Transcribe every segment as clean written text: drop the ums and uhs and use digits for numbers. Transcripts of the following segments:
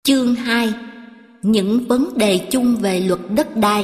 Chương 2. Những vấn đề chung về luật đất đai.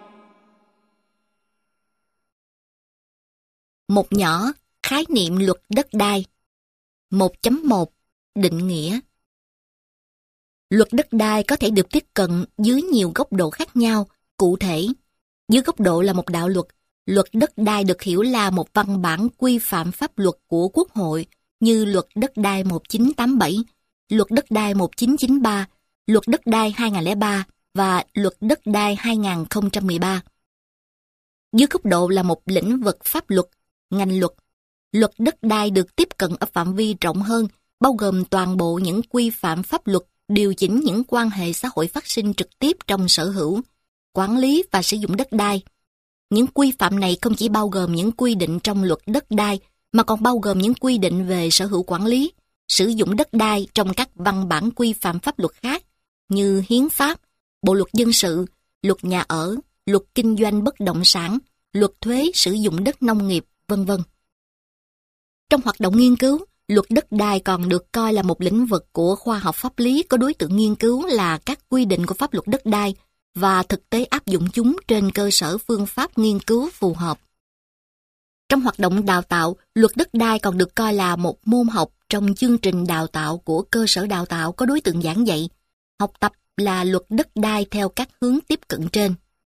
Một nhỏ, khái niệm luật đất đai. 1.1. Định nghĩa. Luật đất đai có thể được tiếp cận dưới nhiều góc độ khác nhau. Cụ thể, dưới góc độ là một đạo luật, luật đất đai được hiểu là một văn bản quy phạm pháp luật của Quốc hội như luật đất đai 1987, luật đất đai 1993, luật đất đai 2003 và luật đất đai 2013. Dưới góc độ là một lĩnh vực pháp luật, ngành luật, luật đất đai được tiếp cận ở phạm vi rộng hơn, bao gồm toàn bộ những quy phạm pháp luật điều chỉnh những quan hệ xã hội phát sinh trực tiếp trong sở hữu, quản lý và sử dụng đất đai. Những quy phạm này không chỉ bao gồm những quy định trong luật đất đai, mà còn bao gồm những quy định về sở hữu quản lý, sử dụng đất đai trong các văn bản quy phạm pháp luật khác, như hiến pháp, bộ luật dân sự, luật nhà ở, luật kinh doanh bất động sản, luật thuế sử dụng đất nông nghiệp, v.v. Trong hoạt động nghiên cứu, luật đất đai còn được coi là một lĩnh vực của khoa học pháp lý có đối tượng nghiên cứu là các quy định của pháp luật đất đai và thực tế áp dụng chúng trên cơ sở phương pháp nghiên cứu phù hợp. Trong hoạt động đào tạo, luật đất đai còn được coi là một môn học trong chương trình đào tạo của cơ sở đào tạo có đối tượng giảng dạy. Học tập là luật đất đai theo các hướng tiếp cận trên.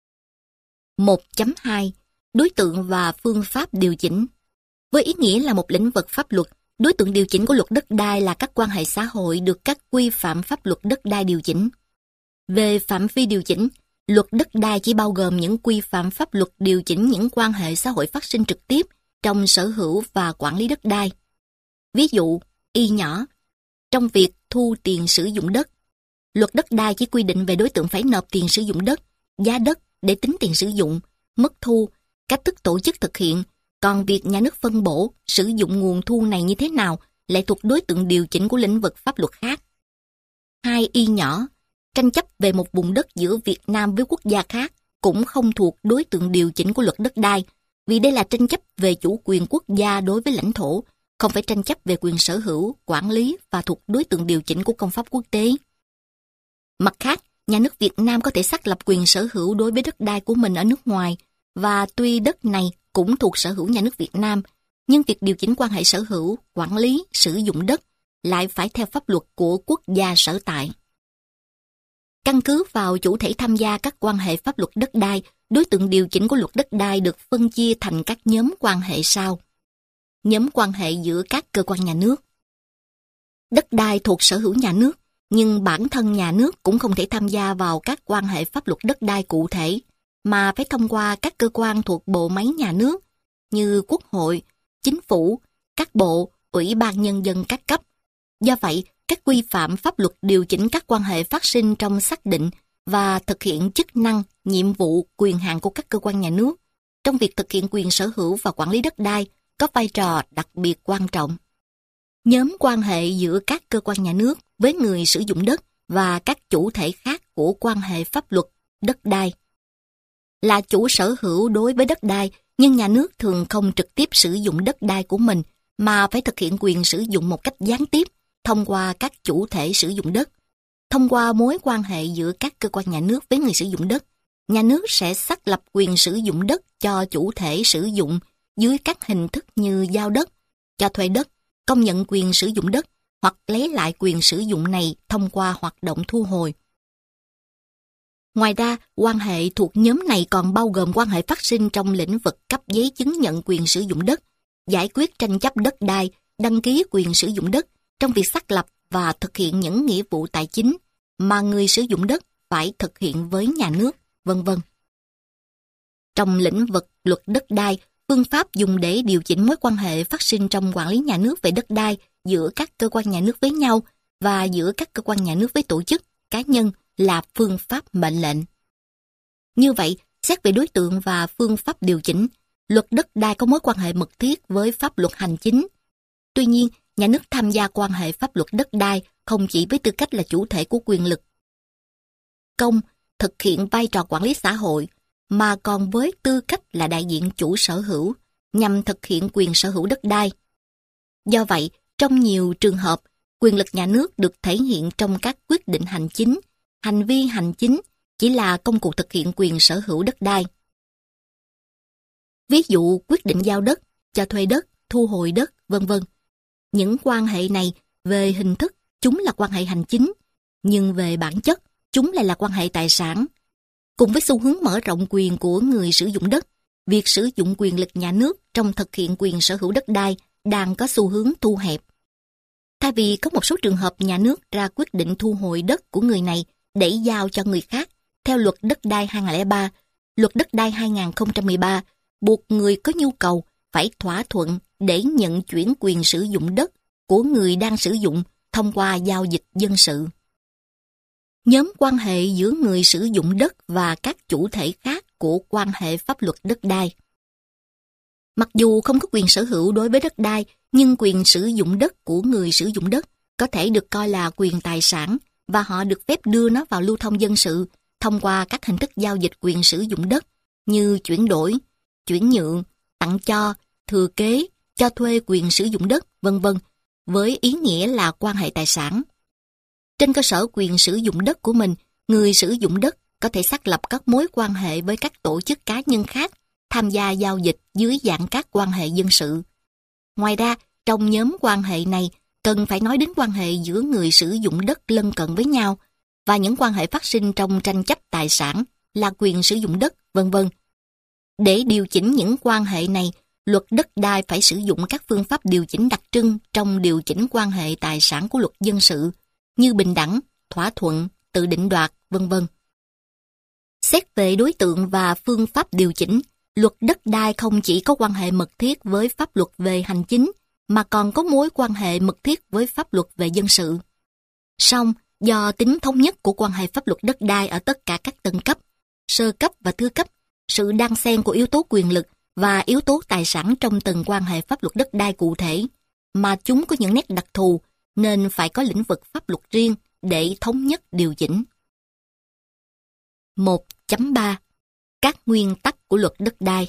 1.2. Đối tượng và phương pháp điều chỉnh. Với ý nghĩa là một lĩnh vực pháp luật, đối tượng điều chỉnh của luật đất đai là các quan hệ xã hội được các quy phạm pháp luật đất đai điều chỉnh. Về phạm vi điều chỉnh, luật đất đai chỉ bao gồm những quy phạm pháp luật điều chỉnh những quan hệ xã hội phát sinh trực tiếp trong sở hữu và quản lý đất đai. Ví dụ, y nhỏ, trong việc thu tiền sử dụng đất, luật đất đai chỉ quy định về đối tượng phải nộp tiền sử dụng đất, giá đất để tính tiền sử dụng, mức thu, cách thức tổ chức thực hiện, còn việc nhà nước phân bổ, sử dụng nguồn thu này như thế nào lại thuộc đối tượng điều chỉnh của lĩnh vực pháp luật khác. 2. Y nhỏ, tranh chấp về một vùng đất giữa Việt Nam với quốc gia khác cũng không thuộc đối tượng điều chỉnh của luật đất đai, vì đây là tranh chấp về chủ quyền quốc gia đối với lãnh thổ, không phải tranh chấp về quyền sở hữu, quản lý và thuộc đối tượng điều chỉnh của công pháp quốc tế. Mặt khác, nhà nước Việt Nam có thể xác lập quyền sở hữu đối với đất đai của mình ở nước ngoài, và tuy đất này cũng thuộc sở hữu nhà nước Việt Nam, nhưng việc điều chỉnh quan hệ sở hữu, quản lý, sử dụng đất lại phải theo pháp luật của quốc gia sở tại. Căn cứ vào chủ thể tham gia các quan hệ pháp luật đất đai, đối tượng điều chỉnh của luật đất đai được phân chia thành các nhóm quan hệ sau. Nhóm quan hệ giữa các cơ quan nhà nước. Đất đai thuộc sở hữu nhà nước, nhưng bản thân nhà nước cũng không thể tham gia vào các quan hệ pháp luật đất đai cụ thể, mà phải thông qua các cơ quan thuộc bộ máy nhà nước, như Quốc hội, Chính phủ, các bộ, Ủy ban Nhân dân các cấp. Do vậy, các quy phạm pháp luật điều chỉnh các quan hệ phát sinh trong xác định và thực hiện chức năng, nhiệm vụ, quyền hạn của các cơ quan nhà nước trong việc thực hiện quyền sở hữu và quản lý đất đai có vai trò đặc biệt quan trọng. Nhóm quan hệ giữa các cơ quan nhà nước với người sử dụng đất và các chủ thể khác của quan hệ pháp luật đất đai. Là chủ sở hữu đối với đất đai, nhưng nhà nước thường không trực tiếp sử dụng đất đai của mình mà phải thực hiện quyền sử dụng một cách gián tiếp thông qua các chủ thể sử dụng đất. Thông qua mối quan hệ giữa các cơ quan nhà nước với người sử dụng đất, nhà nước sẽ xác lập quyền sử dụng đất cho chủ thể sử dụng dưới các hình thức như giao đất, cho thuê đất, công nhận quyền sử dụng đất hoặc lấy lại quyền sử dụng này thông qua hoạt động thu hồi. Ngoài ra, quan hệ thuộc nhóm này còn bao gồm quan hệ phát sinh trong lĩnh vực cấp giấy chứng nhận quyền sử dụng đất, giải quyết tranh chấp đất đai, đăng ký quyền sử dụng đất trong việc xác lập và thực hiện những nghĩa vụ tài chính mà người sử dụng đất phải thực hiện với nhà nước, v.v. Trong lĩnh vực luật đất đai, phương pháp dùng để điều chỉnh mối quan hệ phát sinh trong quản lý nhà nước về đất đai giữa các cơ quan nhà nước với nhau và giữa các cơ quan nhà nước với tổ chức, cá nhân là phương pháp mệnh lệnh. Như vậy, xét về đối tượng và phương pháp điều chỉnh, luật đất đai có mối quan hệ mật thiết với pháp luật hành chính. Tuy nhiên, nhà nước tham gia quan hệ pháp luật đất đai không chỉ với tư cách là chủ thể của quyền lực công, thực hiện vai trò quản lý xã hội, mà còn với tư cách là đại diện chủ sở hữu, nhằm thực hiện quyền sở hữu đất đai. Do vậy, trong nhiều trường hợp, Quyền lực nhà nước được thể hiện trong các quyết định hành chính. Hành vi hành chính chỉ là công cụ thực hiện quyền sở hữu đất đai. Ví dụ quyết định giao đất, cho thuê đất, thu hồi đất, vân vân. Những quan hệ này về hình thức chúng là quan hệ hành chính, nhưng về bản chất chúng lại là quan hệ tài sản. Cùng với xu hướng mở rộng quyền của người sử dụng đất, việc sử dụng quyền lực nhà nước trong thực hiện quyền sở hữu đất đai đang có xu hướng thu hẹp. Thay vì có một số trường hợp nhà nước ra quyết định thu hồi đất của người này để giao cho người khác, theo luật đất đai 2003, luật đất đai 2013 buộc người có nhu cầu phải thỏa thuận để nhận chuyển quyền sử dụng đất của người đang sử dụng thông qua giao dịch dân sự. Nhóm quan hệ giữa người sử dụng đất và các chủ thể khác của quan hệ pháp luật đất đai. Mặc dù không có quyền sở hữu đối với đất đai, nhưng quyền sử dụng đất của người sử dụng đất có thể được coi là quyền tài sản và họ được phép đưa nó vào lưu thông dân sự thông qua các hình thức giao dịch quyền sử dụng đất như chuyển đổi, chuyển nhượng, tặng cho, thừa kế, cho thuê quyền sử dụng đất, vân vân, với ý nghĩa là quan hệ tài sản. Trên cơ sở quyền sử dụng đất của mình, người sử dụng đất có thể xác lập các mối quan hệ với các tổ chức cá nhân khác, tham gia giao dịch dưới dạng các quan hệ dân sự. Ngoài ra, trong nhóm quan hệ này, cần phải nói đến quan hệ giữa người sử dụng đất lân cận với nhau và những quan hệ phát sinh trong tranh chấp tài sản là quyền sử dụng đất, vân vân. Để điều chỉnh những quan hệ này, luật đất đai phải sử dụng các phương pháp điều chỉnh đặc trưng trong điều chỉnh quan hệ tài sản của luật dân sự, như bình đẳng, thỏa thuận, tự định đoạt, vân vân. Xét về đối tượng và phương pháp điều chỉnh, luật đất đai không chỉ có quan hệ mật thiết với pháp luật về hành chính, mà còn có mối quan hệ mật thiết với pháp luật về dân sự. Song, do tính thống nhất của quan hệ pháp luật đất đai ở tất cả các tầng cấp, sơ cấp và thứ cấp, sự đan xen của yếu tố quyền lực và yếu tố tài sản trong từng quan hệ pháp luật đất đai cụ thể, mà chúng có những nét đặc thù, nên phải có lĩnh vực pháp luật riêng để thống nhất điều chỉnh. 1.3 Các nguyên tắc của luật đất đai.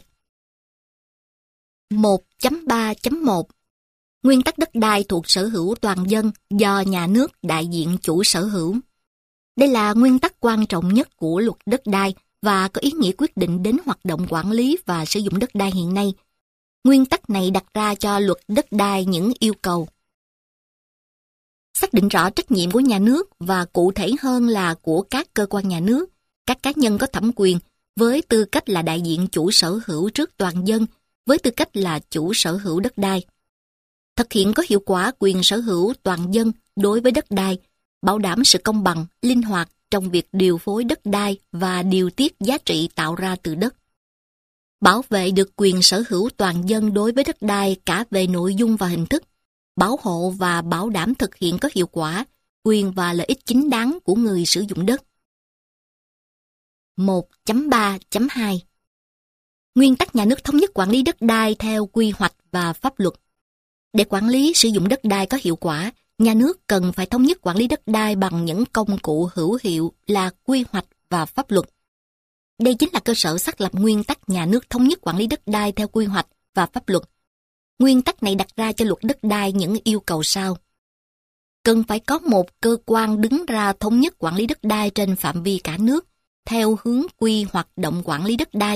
1.3.1 Nguyên tắc đất đai thuộc sở hữu toàn dân do nhà nước đại diện chủ sở hữu. Đây là nguyên tắc quan trọng nhất của luật đất đai và có ý nghĩa quyết định đến hoạt động quản lý và sử dụng đất đai hiện nay. Nguyên tắc này đặt ra cho luật đất đai những yêu cầu. Xác định rõ trách nhiệm của nhà nước và cụ thể hơn là của các cơ quan nhà nước, các cá nhân có thẩm quyền với tư cách là đại diện chủ sở hữu trước toàn dân, với tư cách là chủ sở hữu đất đai. Thực hiện có hiệu quả quyền sở hữu toàn dân đối với đất đai, bảo đảm sự công bằng, linh hoạt trong việc điều phối đất đai và điều tiết giá trị tạo ra từ đất. Bảo vệ được quyền sở hữu toàn dân đối với đất đai cả về nội dung và hình thức, bảo hộ và bảo đảm thực hiện có hiệu quả quyền và lợi ích chính đáng của người sử dụng đất. 1.3.2 Nguyên tắc nhà nước thống nhất quản lý đất đai theo quy hoạch và pháp luật. Để quản lý sử dụng đất đai có hiệu quả, nhà nước cần phải thống nhất quản lý đất đai bằng những công cụ hữu hiệu là quy hoạch và pháp luật. Đây chính là cơ sở xác lập nguyên tắc nhà nước thống nhất quản lý đất đai theo quy hoạch và pháp luật. Nguyên tắc này đặt ra cho luật đất đai những yêu cầu sau. Cần phải có một cơ quan đứng ra thống nhất quản lý đất đai trên phạm vi cả nước, theo hướng quy hoạt động quản lý đất đai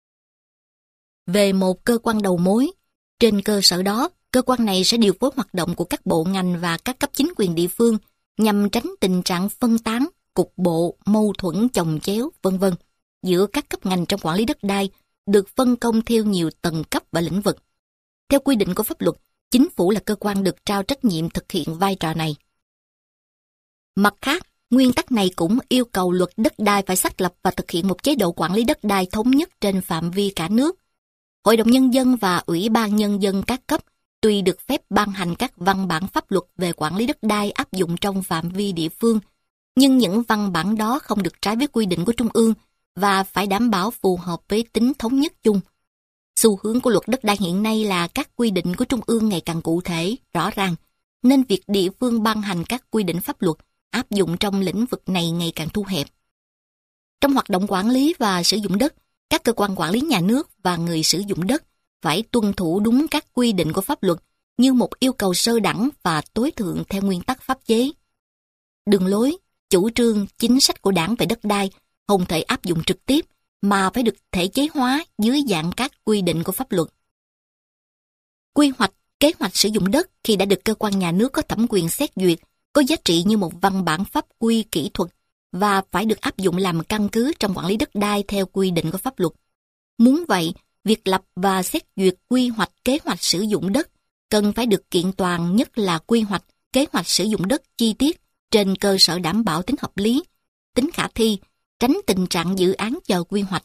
về một cơ quan đầu mối. Trên cơ sở đó, cơ quan này sẽ điều phối hoạt động của các bộ ngành và các cấp chính quyền địa phương nhằm tránh tình trạng phân tán, cục bộ, mâu thuẫn chồng chéo, vân vân giữa các cấp ngành trong quản lý đất đai, được phân công theo nhiều tầng cấp và lĩnh vực. Theo quy định của pháp luật, chính phủ là cơ quan được trao trách nhiệm thực hiện vai trò này. Mặt khác, nguyên tắc này cũng yêu cầu luật đất đai phải xác lập và thực hiện một chế độ quản lý đất đai thống nhất trên phạm vi cả nước. Hội đồng Nhân dân và Ủy ban Nhân dân các cấp tuy được phép ban hành các văn bản pháp luật về quản lý đất đai áp dụng trong phạm vi địa phương, nhưng những văn bản đó không được trái với quy định của Trung ương và phải đảm bảo phù hợp với tính thống nhất chung. Xu hướng của luật đất đai hiện nay là các quy định của Trung ương ngày càng cụ thể, rõ ràng, nên việc địa phương ban hành các quy định pháp luật áp dụng trong lĩnh vực này ngày càng thu hẹp. Trong hoạt động quản lý và sử dụng đất, các cơ quan quản lý nhà nước và người sử dụng đất phải tuân thủ đúng các quy định của pháp luật như một yêu cầu sơ đẳng và tối thượng theo nguyên tắc pháp chế. Đường lối, chủ trương, chính sách của Đảng về đất đai không thể áp dụng trực tiếp mà phải được thể chế hóa dưới dạng các quy định của pháp luật. Quy hoạch, kế hoạch sử dụng đất khi đã được cơ quan nhà nước có thẩm quyền xét duyệt có giá trị như một văn bản pháp quy kỹ thuật và phải được áp dụng làm căn cứ trong quản lý đất đai theo quy định của pháp luật. Muốn vậy, việc lập và xét duyệt quy hoạch kế hoạch sử dụng đất cần phải được kiện toàn, nhất là quy hoạch kế hoạch sử dụng đất chi tiết trên cơ sở đảm bảo tính hợp lý, tính khả thi, tránh tình trạng dự án chờ quy hoạch.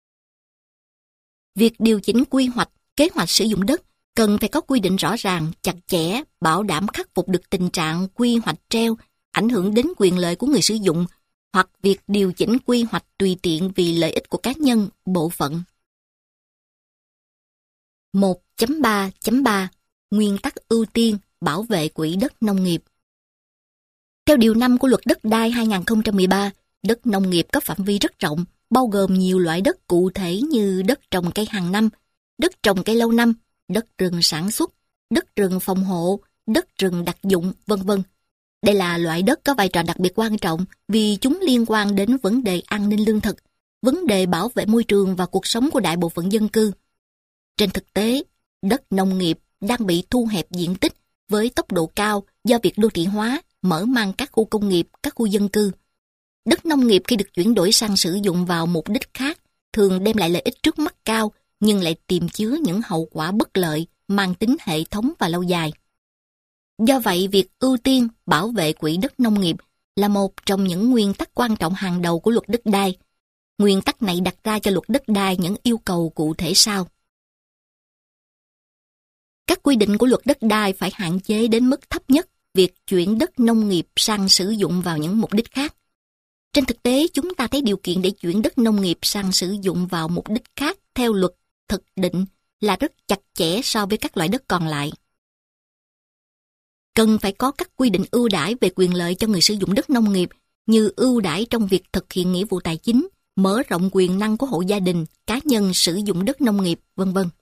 Việc điều chỉnh quy hoạch kế hoạch sử dụng đất cần phải có quy định rõ ràng, chặt chẽ, bảo đảm khắc phục được tình trạng quy hoạch treo, ảnh hưởng đến quyền lợi của người sử dụng, hoặc việc điều chỉnh quy hoạch tùy tiện vì lợi ích của cá nhân, bộ phận. 1.3.3 Nguyên tắc ưu tiên bảo vệ quỹ đất nông nghiệp. Theo Điều 5 của Luật Đất đai 2013, đất nông nghiệp có phạm vi rất rộng, bao gồm nhiều loại đất cụ thể như đất trồng cây hàng năm, đất trồng cây lâu năm, đất rừng sản xuất, đất rừng phòng hộ, đất rừng đặc dụng, vân vân. Đây là loại đất có vai trò đặc biệt quan trọng vì chúng liên quan đến vấn đề an ninh lương thực, vấn đề bảo vệ môi trường và cuộc sống của đại bộ phận dân cư. Trên thực tế, đất nông nghiệp đang bị thu hẹp diện tích với tốc độ cao do việc đô thị hóa, mở mang các khu công nghiệp, các khu dân cư. Đất nông nghiệp khi được chuyển đổi sang sử dụng vào mục đích khác thường đem lại lợi ích trước mắt cao nhưng lại tiềm chứa những hậu quả bất lợi mang tính hệ thống và lâu dài. Do vậy, việc ưu tiên bảo vệ quỹ đất nông nghiệp là một trong những nguyên tắc quan trọng hàng đầu của Luật Đất đai. Nguyên tắc này đặt ra cho Luật Đất đai những yêu cầu cụ thể sau. Các quy định của Luật Đất đai phải hạn chế đến mức thấp nhất việc chuyển đất nông nghiệp sang sử dụng vào những mục đích khác. Trên thực tế, chúng ta thấy điều kiện để chuyển đất nông nghiệp sang sử dụng vào mục đích khác theo luật thực định là rất chặt chẽ so với các loại đất còn lại. Cần phải có các quy định ưu đãi về quyền lợi cho người sử dụng đất nông nghiệp như ưu đãi trong việc thực hiện nghĩa vụ tài chính, mở rộng quyền năng của hộ gia đình, cá nhân sử dụng đất nông nghiệp, vân vân.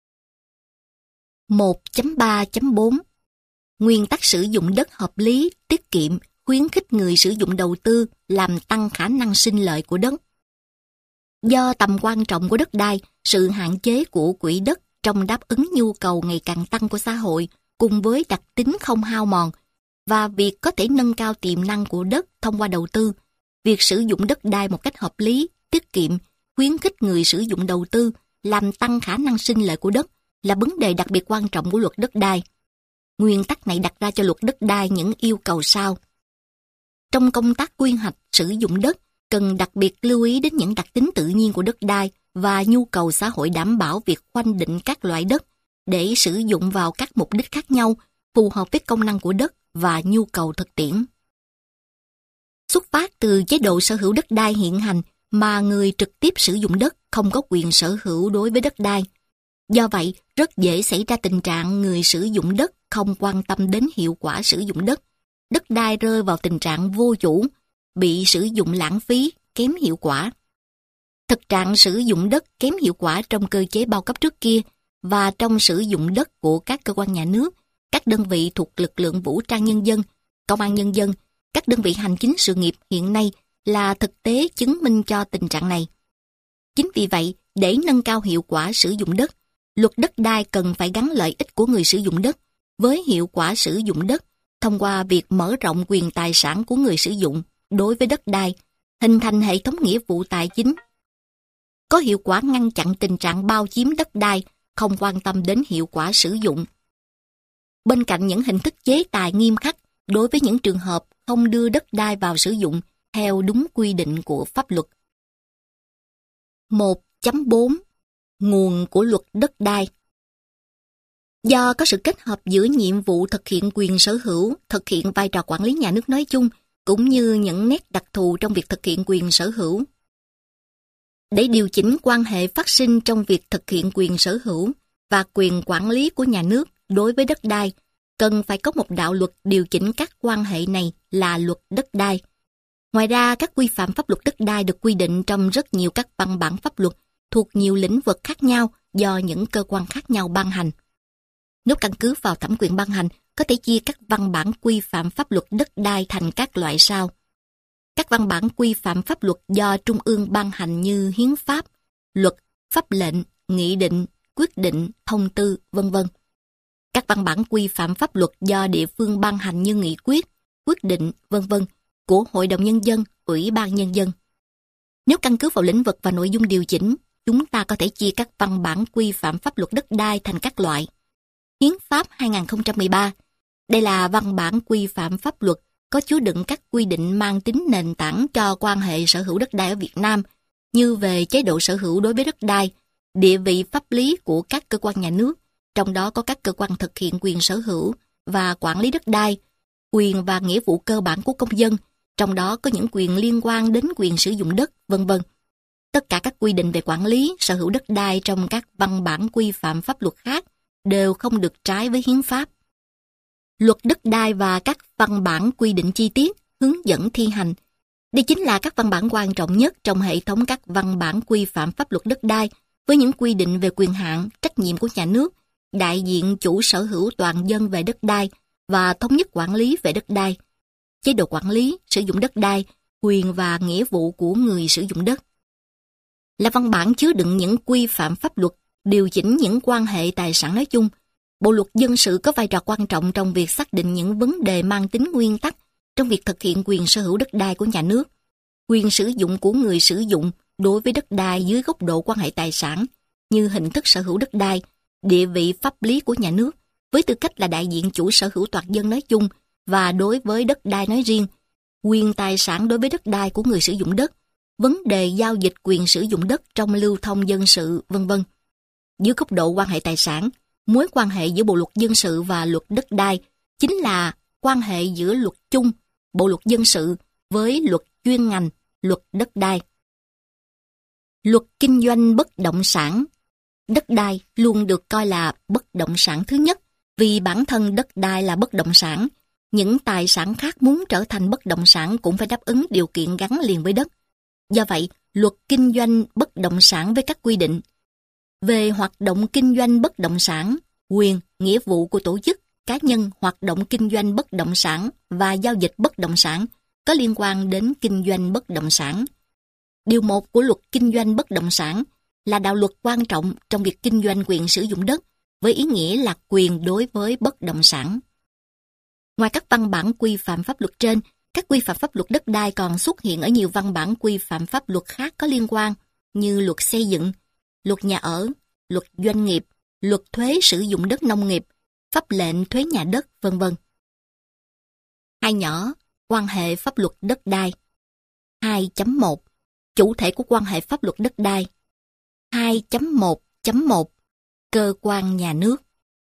1.3.4 Nguyên tắc sử dụng đất hợp lý, tiết kiệm, khuyến khích người sử dụng đầu tư làm tăng khả năng sinh lợi của đất. Do tầm quan trọng của đất đai, sự hạn chế của quỹ đất trong đáp ứng nhu cầu ngày càng tăng của xã hội cùng với đặc tính không hao mòn và việc có thể nâng cao tiềm năng của đất thông qua đầu tư, việc sử dụng đất đai một cách hợp lý, tiết kiệm, khuyến khích người sử dụng đầu tư làm tăng khả năng sinh lợi của đất là vấn đề đặc biệt quan trọng của Luật Đất đai. Nguyên tắc này đặt ra cho Luật Đất đai những yêu cầu sau. Trong công tác quy hoạch sử dụng đất, cần đặc biệt lưu ý đến những đặc tính tự nhiên của đất đai và nhu cầu xã hội đảm bảo việc khoanh định các loại đất để sử dụng vào các mục đích khác nhau, phù hợp với công năng của đất và nhu cầu thực tiễn. Xuất phát từ chế độ sở hữu đất đai hiện hành mà người trực tiếp sử dụng đất không có quyền sở hữu đối với đất đai. Do vậy, rất dễ xảy ra tình trạng người sử dụng đất không quan tâm đến hiệu quả sử dụng đất. Đất đai rơi vào tình trạng vô chủ, bị sử dụng lãng phí, kém hiệu quả. Thực trạng sử dụng đất kém hiệu quả trong cơ chế bao cấp trước kia và trong sử dụng đất của các cơ quan nhà nước, các đơn vị thuộc lực lượng vũ trang nhân dân, công an nhân dân, các đơn vị hành chính sự nghiệp hiện nay là thực tế chứng minh cho tình trạng này. Chính vì vậy, để nâng cao hiệu quả sử dụng đất, Luật Đất đai cần phải gắn lợi ích của người sử dụng đất với hiệu quả sử dụng đất thông qua việc mở rộng quyền tài sản của người sử dụng đối với đất đai, hình thành hệ thống nghĩa vụ tài chính. Có hiệu quả ngăn chặn tình trạng bao chiếm đất đai, không quan tâm đến hiệu quả sử dụng. Bên cạnh những hình thức chế tài nghiêm khắc đối với những trường hợp không đưa đất đai vào sử dụng theo đúng quy định của pháp luật. 1.4 Nguồn của Luật Đất đai. Do có sự kết hợp giữa nhiệm vụ thực hiện quyền sở hữu, thực hiện vai trò quản lý nhà nước nói chung, cũng như những nét đặc thù trong việc thực hiện quyền sở hữu. Để điều chỉnh quan hệ phát sinh trong việc thực hiện quyền sở hữu và quyền quản lý của nhà nước đối với đất đai, cần phải có một đạo luật điều chỉnh các quan hệ này là Luật Đất đai. Ngoài ra, các quy phạm pháp luật đất đai được quy định trong rất nhiều các văn bản pháp luật thuộc nhiều lĩnh vực khác nhau do những cơ quan khác nhau ban hành. Nếu căn cứ vào thẩm quyền ban hành, có thể chia các văn bản quy phạm pháp luật đất đai thành các loại sau. Các văn bản quy phạm pháp luật do Trung ương ban hành như hiến pháp, luật, pháp lệnh, nghị định, quyết định, thông tư, v.v. Các văn bản quy phạm pháp luật do địa phương ban hành như nghị quyết, quyết định, v.v. của Hội đồng Nhân dân, Ủy ban Nhân dân. Nếu căn cứ vào lĩnh vực và nội dung điều chỉnh, chúng ta có thể chia các văn bản quy phạm pháp luật đất đai thành các loại. Hiến pháp 2013. Đây là văn bản quy phạm pháp luật có chứa đựng các quy định mang tính nền tảng cho quan hệ sở hữu đất đai ở Việt Nam, như về chế độ sở hữu đối với đất đai, địa vị pháp lý của các cơ quan nhà nước, trong đó có các cơ quan thực hiện quyền sở hữu và quản lý đất đai, quyền và nghĩa vụ cơ bản của công dân, trong đó có những quyền liên quan đến quyền sử dụng đất, v.v. Tất cả các quy định về quản lý, sở hữu đất đai trong các văn bản quy phạm pháp luật khác đều không được trái với hiến pháp. Luật đất đai và các văn bản quy định chi tiết, hướng dẫn thi hành. Đây chính là các văn bản quan trọng nhất trong hệ thống các văn bản quy phạm pháp luật đất đai với những quy định về quyền hạn, trách nhiệm của nhà nước, đại diện chủ sở hữu toàn dân về đất đai và thống nhất quản lý về đất đai, chế độ quản lý, sử dụng đất đai, quyền và nghĩa vụ của người sử dụng đất. Là văn bản chứa đựng những quy phạm pháp luật, điều chỉnh những quan hệ tài sản nói chung. Bộ luật dân sự có vai trò quan trọng trong việc xác định những vấn đề mang tính nguyên tắc trong việc thực hiện quyền sở hữu đất đai của nhà nước, quyền sử dụng của người sử dụng đối với đất đai dưới góc độ quan hệ tài sản, như hình thức sở hữu đất đai, địa vị pháp lý của nhà nước, với tư cách là đại diện chủ sở hữu toàn dân nói chung và đối với đất đai nói riêng, quyền tài sản đối với đất đai của người sử dụng đất, vấn đề giao dịch quyền sử dụng đất trong lưu thông dân sự, v.v. Dưới góc độ quan hệ tài sản, mối quan hệ giữa Bộ luật dân sự và luật đất đai chính là quan hệ giữa luật chung, Bộ luật dân sự với luật chuyên ngành, luật đất đai. Luật kinh doanh bất động sản. Đất đai luôn được coi là bất động sản thứ nhất vì bản thân đất đai là bất động sản. Những tài sản khác muốn trở thành bất động sản cũng phải đáp ứng điều kiện gắn liền với đất. Do vậy, luật kinh doanh bất động sản với các quy định về hoạt động kinh doanh bất động sản, quyền, nghĩa vụ của tổ chức, cá nhân hoạt động kinh doanh bất động sản và giao dịch bất động sản có liên quan đến kinh doanh bất động sản. Điều 1 của luật kinh doanh bất động sản là đạo luật quan trọng trong việc kinh doanh quyền sử dụng đất với ý nghĩa là quyền đối với bất động sản. Ngoài các văn bản quy phạm pháp luật trên, các quy phạm pháp luật đất đai còn xuất hiện ở nhiều văn bản quy phạm pháp luật khác có liên quan như luật xây dựng, luật nhà ở, luật doanh nghiệp, luật thuế sử dụng đất nông nghiệp, pháp lệnh thuế nhà đất, v.v. Hai nhỏ, quan hệ pháp luật đất đai. 2.1 Chủ thể của quan hệ pháp luật đất đai. 2.1.1 Cơ quan nhà nước.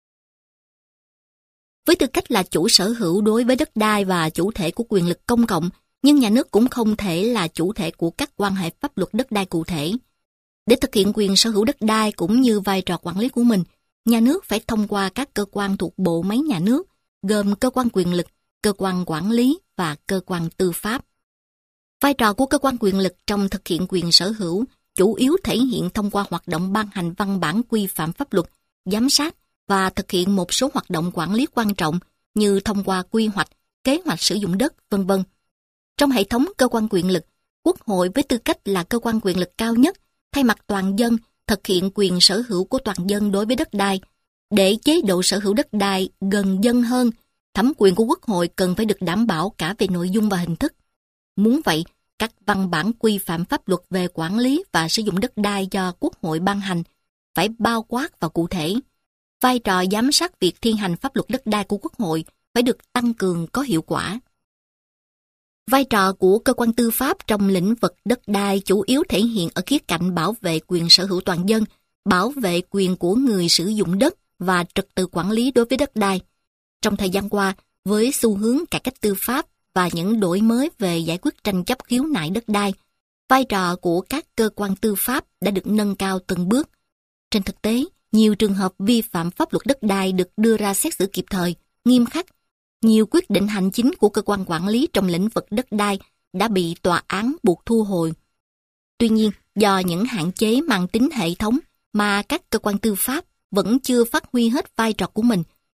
Với tư cách là chủ sở hữu đối với đất đai và chủ thể của quyền lực công cộng, nhưng nhà nước cũng không thể là chủ thể của các quan hệ pháp luật đất đai cụ thể. Để thực hiện quyền sở hữu đất đai cũng như vai trò quản lý của mình, nhà nước phải thông qua các cơ quan thuộc bộ máy nhà nước, gồm cơ quan quyền lực, cơ quan quản lý và cơ quan tư pháp. Vai trò của cơ quan quyền lực trong thực hiện quyền sở hữu chủ yếu thể hiện thông qua hoạt động ban hành văn bản quy phạm pháp luật, giám sát và thực hiện một số hoạt động quản lý quan trọng như thông qua quy hoạch, kế hoạch sử dụng đất, v.v. Trong hệ thống cơ quan quyền lực, Quốc hội với tư cách là cơ quan quyền lực cao nhất, thay mặt toàn dân thực hiện quyền sở hữu của toàn dân đối với đất đai. Để chế độ sở hữu đất đai gần dân hơn, thẩm quyền của Quốc hội cần phải được đảm bảo cả về nội dung và hình thức. Muốn vậy, các văn bản quy phạm pháp luật về quản lý và sử dụng đất đai do Quốc hội ban hành phải bao quát và cụ thể. Vai trò giám sát việc thi hành pháp luật đất đai của Quốc hội phải được tăng cường có hiệu quả. Vai trò của cơ quan tư pháp trong lĩnh vực đất đai chủ yếu thể hiện ở khía cạnh bảo vệ quyền sở hữu toàn dân, bảo vệ quyền của người sử dụng đất và trật tự quản lý đối với đất đai. Trong thời gian qua, với xu hướng cải cách tư pháp và những đổi mới về giải quyết tranh chấp khiếu nại đất đai, vai trò của các cơ quan tư pháp đã được nâng cao từng bước. Trên thực tế, nhiều trường hợp vi phạm pháp luật đất đai được đưa ra xét xử kịp thời, nghiêm khắc. Nhiều quyết định hành chính của cơ quan quản lý trong lĩnh vực đất đai đã bị tòa án buộc thu hồi. Tuy nhiên, do những hạn chế mang tính hệ thống mà các cơ quan tư pháp vẫn chưa phát huy hết vai trò của mình,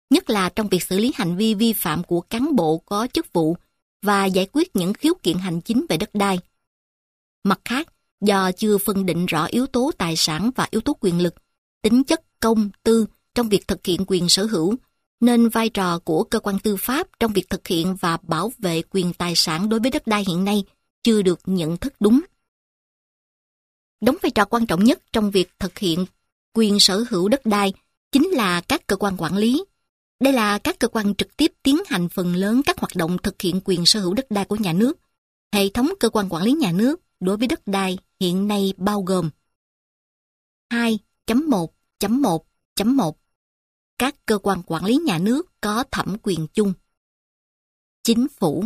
nhất là trong việc xử lý hành vi vi phạm của cán bộ có chức vụ và giải quyết những khiếu kiện hành chính về đất đai. Mặt khác, do chưa phân định rõ yếu tố tài sản và yếu tố quyền lực, tính chất công, tư trong việc thực hiện quyền sở hữu, nên vai trò của cơ quan tư pháp trong việc thực hiện và bảo vệ quyền tài sản đối với đất đai hiện nay chưa được nhận thức đúng. Đóng vai trò quan trọng nhất trong việc thực hiện quyền sở hữu đất đai chính là các cơ quan quản lý. Đây là các cơ quan trực tiếp tiến hành phần lớn các hoạt động thực hiện quyền sở hữu đất đai của nhà nước. Hệ thống cơ quan quản lý nhà nước đối với đất đai hiện nay bao gồm 2.1.1.1 Các cơ quan quản lý nhà nước có thẩm quyền chung. Chính phủ.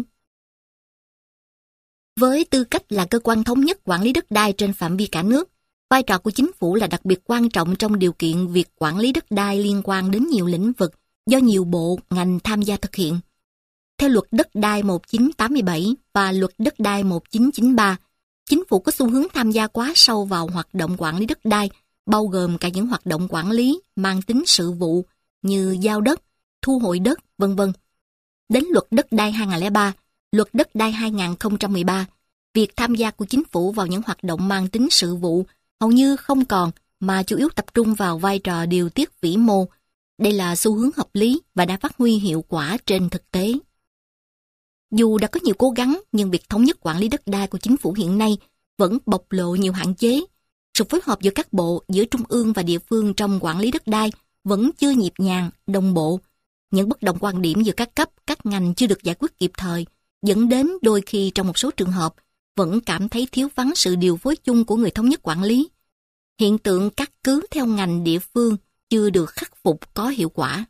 Với tư cách là cơ quan thống nhất quản lý đất đai trên phạm vi cả nước, vai trò của chính phủ là đặc biệt quan trọng trong điều kiện việc quản lý đất đai liên quan đến nhiều lĩnh vực do nhiều bộ, ngành tham gia thực hiện. Theo Luật Đất đai 1987 và Luật Đất đai 1993, chính phủ có xu hướng tham gia quá sâu vào hoạt động quản lý đất đai, bao gồm cả những hoạt động quản lý mang tính sự vụ như giao đất, thu hồi đất, v.v. Đến Luật Đất đai 2003, Luật Đất đai 2013, việc tham gia của chính phủ vào những hoạt động mang tính sự vụ hầu như không còn, mà chủ yếu tập trung vào vai trò điều tiết vĩ mô. Đây là xu hướng hợp lý và đã phát huy hiệu quả trên thực tế. Dù đã có nhiều cố gắng, nhưng việc thống nhất quản lý đất đai của chính phủ hiện nay vẫn bộc lộ nhiều hạn chế. Sự phối hợp giữa các bộ, giữa trung ương và địa phương trong quản lý đất đai vẫn chưa nhịp nhàng, đồng bộ. Những bất đồng quan điểm giữa các cấp, các ngành chưa được giải quyết kịp thời, dẫn đến đôi khi trong một số trường hợp vẫn cảm thấy thiếu vắng sự điều phối chung của người thống nhất quản lý. Hiện tượng cắt cứ theo ngành địa phương chưa được khắc phục có hiệu quả.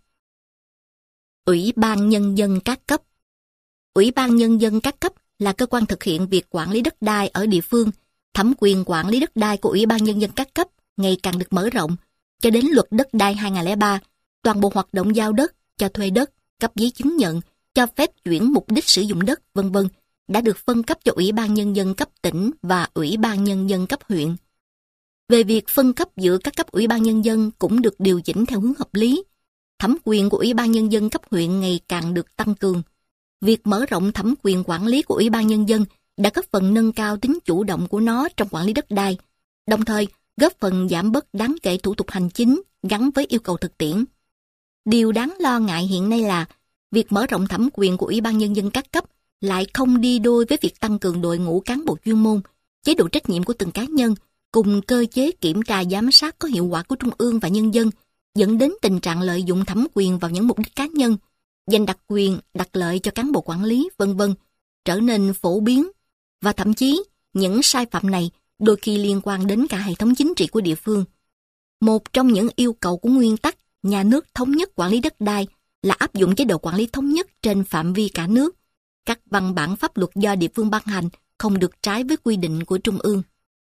Ủy ban Nhân dân các cấp. Ủy ban Nhân dân các cấp là cơ quan thực hiện việc quản lý đất đai ở địa phương. Thẩm quyền quản lý đất đai của Ủy ban Nhân dân các cấp ngày càng được mở rộng. Cho đến Luật Đất đai 2003, toàn bộ hoạt động giao đất, cho thuê đất, cấp giấy chứng nhận, cho phép chuyển mục đích sử dụng đất, v.v. đã được phân cấp cho Ủy ban Nhân dân cấp tỉnh và Ủy ban Nhân dân cấp huyện. Về việc phân cấp giữa các cấp Ủy ban Nhân dân cũng được điều chỉnh theo hướng hợp lý. Thẩm quyền của Ủy ban Nhân dân cấp huyện ngày càng được tăng cường. Việc mở rộng thẩm quyền quản lý của Ủy ban Nhân dân đã góp phần nâng cao tính chủ động của nó trong quản lý đất đai, đồng thời góp phần giảm bớt đáng kể thủ tục hành chính gắn với yêu cầu thực tiễn. Điều đáng lo ngại hiện nay là việc mở rộng thẩm quyền của Ủy ban Nhân dân các cấp lại không đi đôi với việc tăng cường đội ngũ cán bộ chuyên môn, chế độ trách nhiệm của từng cá nhân, cùng cơ chế kiểm tra giám sát có hiệu quả của Trung ương và nhân dân, dẫn đến tình trạng lợi dụng thẩm quyền vào những mục đích cá nhân, giành đặc quyền, đặc lợi cho cán bộ quản lý, v.v. trở nên phổ biến, và thậm chí những sai phạm này đôi khi liên quan đến cả hệ thống chính trị của địa phương. Một trong những yêu cầu của nguyên tắc nhà nước thống nhất quản lý đất đai là áp dụng chế độ quản lý thống nhất trên phạm vi cả nước. Các văn bản pháp luật do địa phương ban hành không được trái với quy định của Trung ương.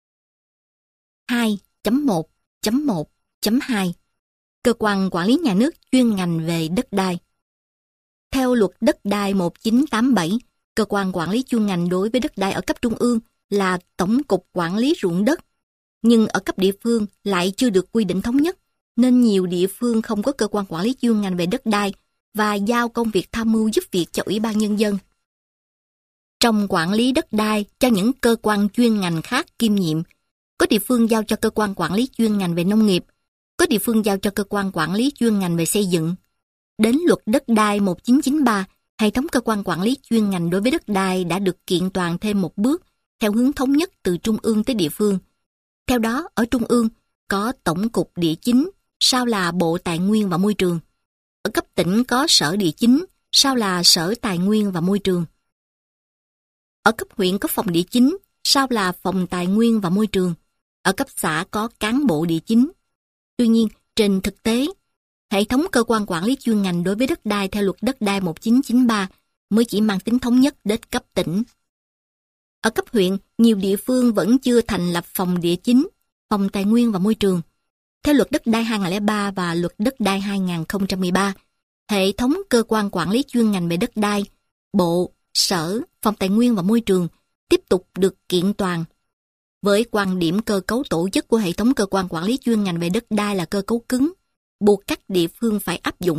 2.1.1.2 Cơ quan quản lý nhà nước chuyên ngành về đất đai. Theo Luật Đất đai 1987, cơ quan quản lý chuyên ngành đối với đất đai ở cấp trung ương là Tổng cục Quản lý ruộng đất, nhưng ở cấp địa phương lại chưa được quy định thống nhất, nên nhiều địa phương không có cơ quan quản lý chuyên ngành về đất đai và giao công việc tham mưu giúp việc cho Ủy ban Nhân dân. Trong quản lý đất đai cho những cơ quan chuyên ngành khác kiêm nhiệm, có địa phương giao cho cơ quan quản lý chuyên ngành về nông nghiệp, có địa phương giao cho cơ quan quản lý chuyên ngành về xây dựng. Đến Luật Đất đai 1993, hệ thống cơ quan quản lý chuyên ngành đối với đất đai đã được kiện toàn thêm một bước theo hướng thống nhất từ trung ương tới địa phương. Theo đó, ở trung ương có Tổng cục Địa chính, sau là Bộ Tài nguyên và Môi trường. Ở cấp tỉnh có Sở Địa chính, sau là Sở Tài nguyên và Môi trường. Ở cấp huyện có Phòng Địa chính, sau là Phòng Tài nguyên và Môi trường. Ở cấp xã có Cán bộ Địa chính. Tuy nhiên, trên thực tế, hệ thống cơ quan quản lý chuyên ngành đối với đất đai theo Luật Đất đai 1993 mới chỉ mang tính thống nhất đến cấp tỉnh. Ở cấp huyện, nhiều địa phương vẫn chưa thành lập Phòng Địa chính, Phòng Tài nguyên và Môi trường. Theo Luật Đất đai 2003 và Luật Đất đai 2013, hệ thống cơ quan quản lý chuyên ngành về đất đai, Bộ, Sở, Phòng Tài nguyên và Môi trường tiếp tục được kiện toàn. Với quan điểm cơ cấu tổ chức của hệ thống cơ quan quản lý chuyên ngành về đất đai là cơ cấu cứng, buộc các địa phương phải áp dụng,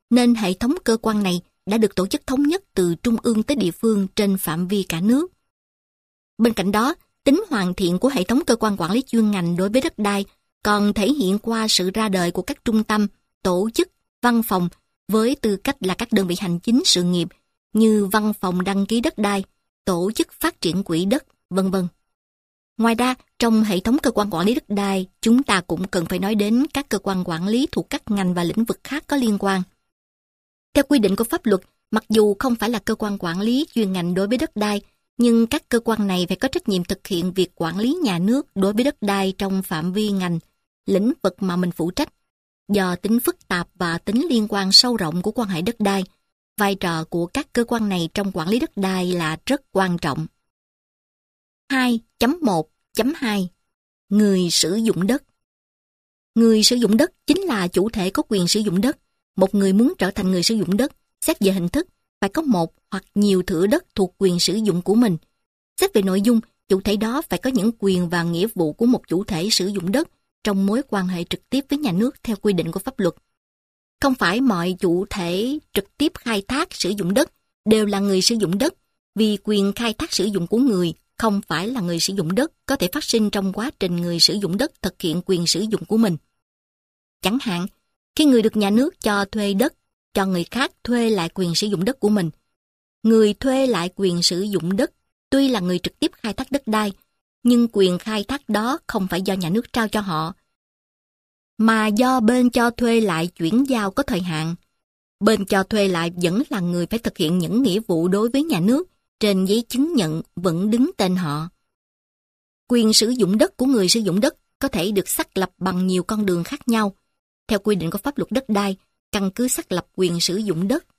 nên hệ thống cơ quan này đã được tổ chức thống nhất từ trung ương tới địa phương trên phạm vi cả nước. Bên cạnh đó, tính hoàn thiện của hệ thống cơ quan quản lý chuyên ngành đối với đất đai còn thể hiện qua sự ra đời của các trung tâm, tổ chức, văn phòng với tư cách là các đơn vị hành chính sự nghiệp như văn phòng đăng ký đất đai, tổ chức phát triển quỹ đất, vân vân. Ngoài ra, trong hệ thống cơ quan quản lý đất đai, chúng ta cũng cần phải nói đến các cơ quan quản lý thuộc các ngành và lĩnh vực khác có liên quan. Theo quy định của pháp luật, mặc dù không phải là cơ quan quản lý chuyên ngành đối với đất đai, nhưng các cơ quan này phải có trách nhiệm thực hiện việc quản lý nhà nước đối với đất đai trong phạm vi ngành, lĩnh vực mà mình phụ trách. Do tính phức tạp và tính liên quan sâu rộng của quan hệ đất đai, vai trò của các cơ quan này trong quản lý đất đai là rất quan trọng. 2.1.2 Người sử dụng đất. Người sử dụng đất chính là chủ thể có quyền sử dụng đất. Một người muốn trở thành người sử dụng đất, xét về hình thức, phải có một hoặc nhiều thửa đất thuộc quyền sử dụng của mình. Xét về nội dung, chủ thể đó phải có những quyền và nghĩa vụ của một chủ thể sử dụng đất trong mối quan hệ trực tiếp với nhà nước theo quy định của pháp luật. Không phải mọi chủ thể trực tiếp khai thác sử dụng đất đều là người sử dụng đất, vì quyền khai thác sử dụng của người không phải là người sử dụng đất có thể phát sinh trong quá trình người sử dụng đất thực hiện quyền sử dụng của mình. Chẳng hạn, khi người được nhà nước cho thuê đất, cho người khác thuê lại quyền sử dụng đất của mình. Người thuê lại quyền sử dụng đất tuy là người trực tiếp khai thác đất đai, nhưng quyền khai thác đó không phải do nhà nước trao cho họ, mà do bên cho thuê lại chuyển giao có thời hạn. Bên cho thuê lại vẫn là người phải thực hiện những nghĩa vụ đối với nhà nước trên giấy chứng nhận vẫn đứng tên họ. Quyền sử dụng đất của người sử dụng đất có thể được xác lập bằng nhiều con đường khác nhau. Theo quy định của pháp luật đất đai, căn cứ xác lập quyền sử dụng đất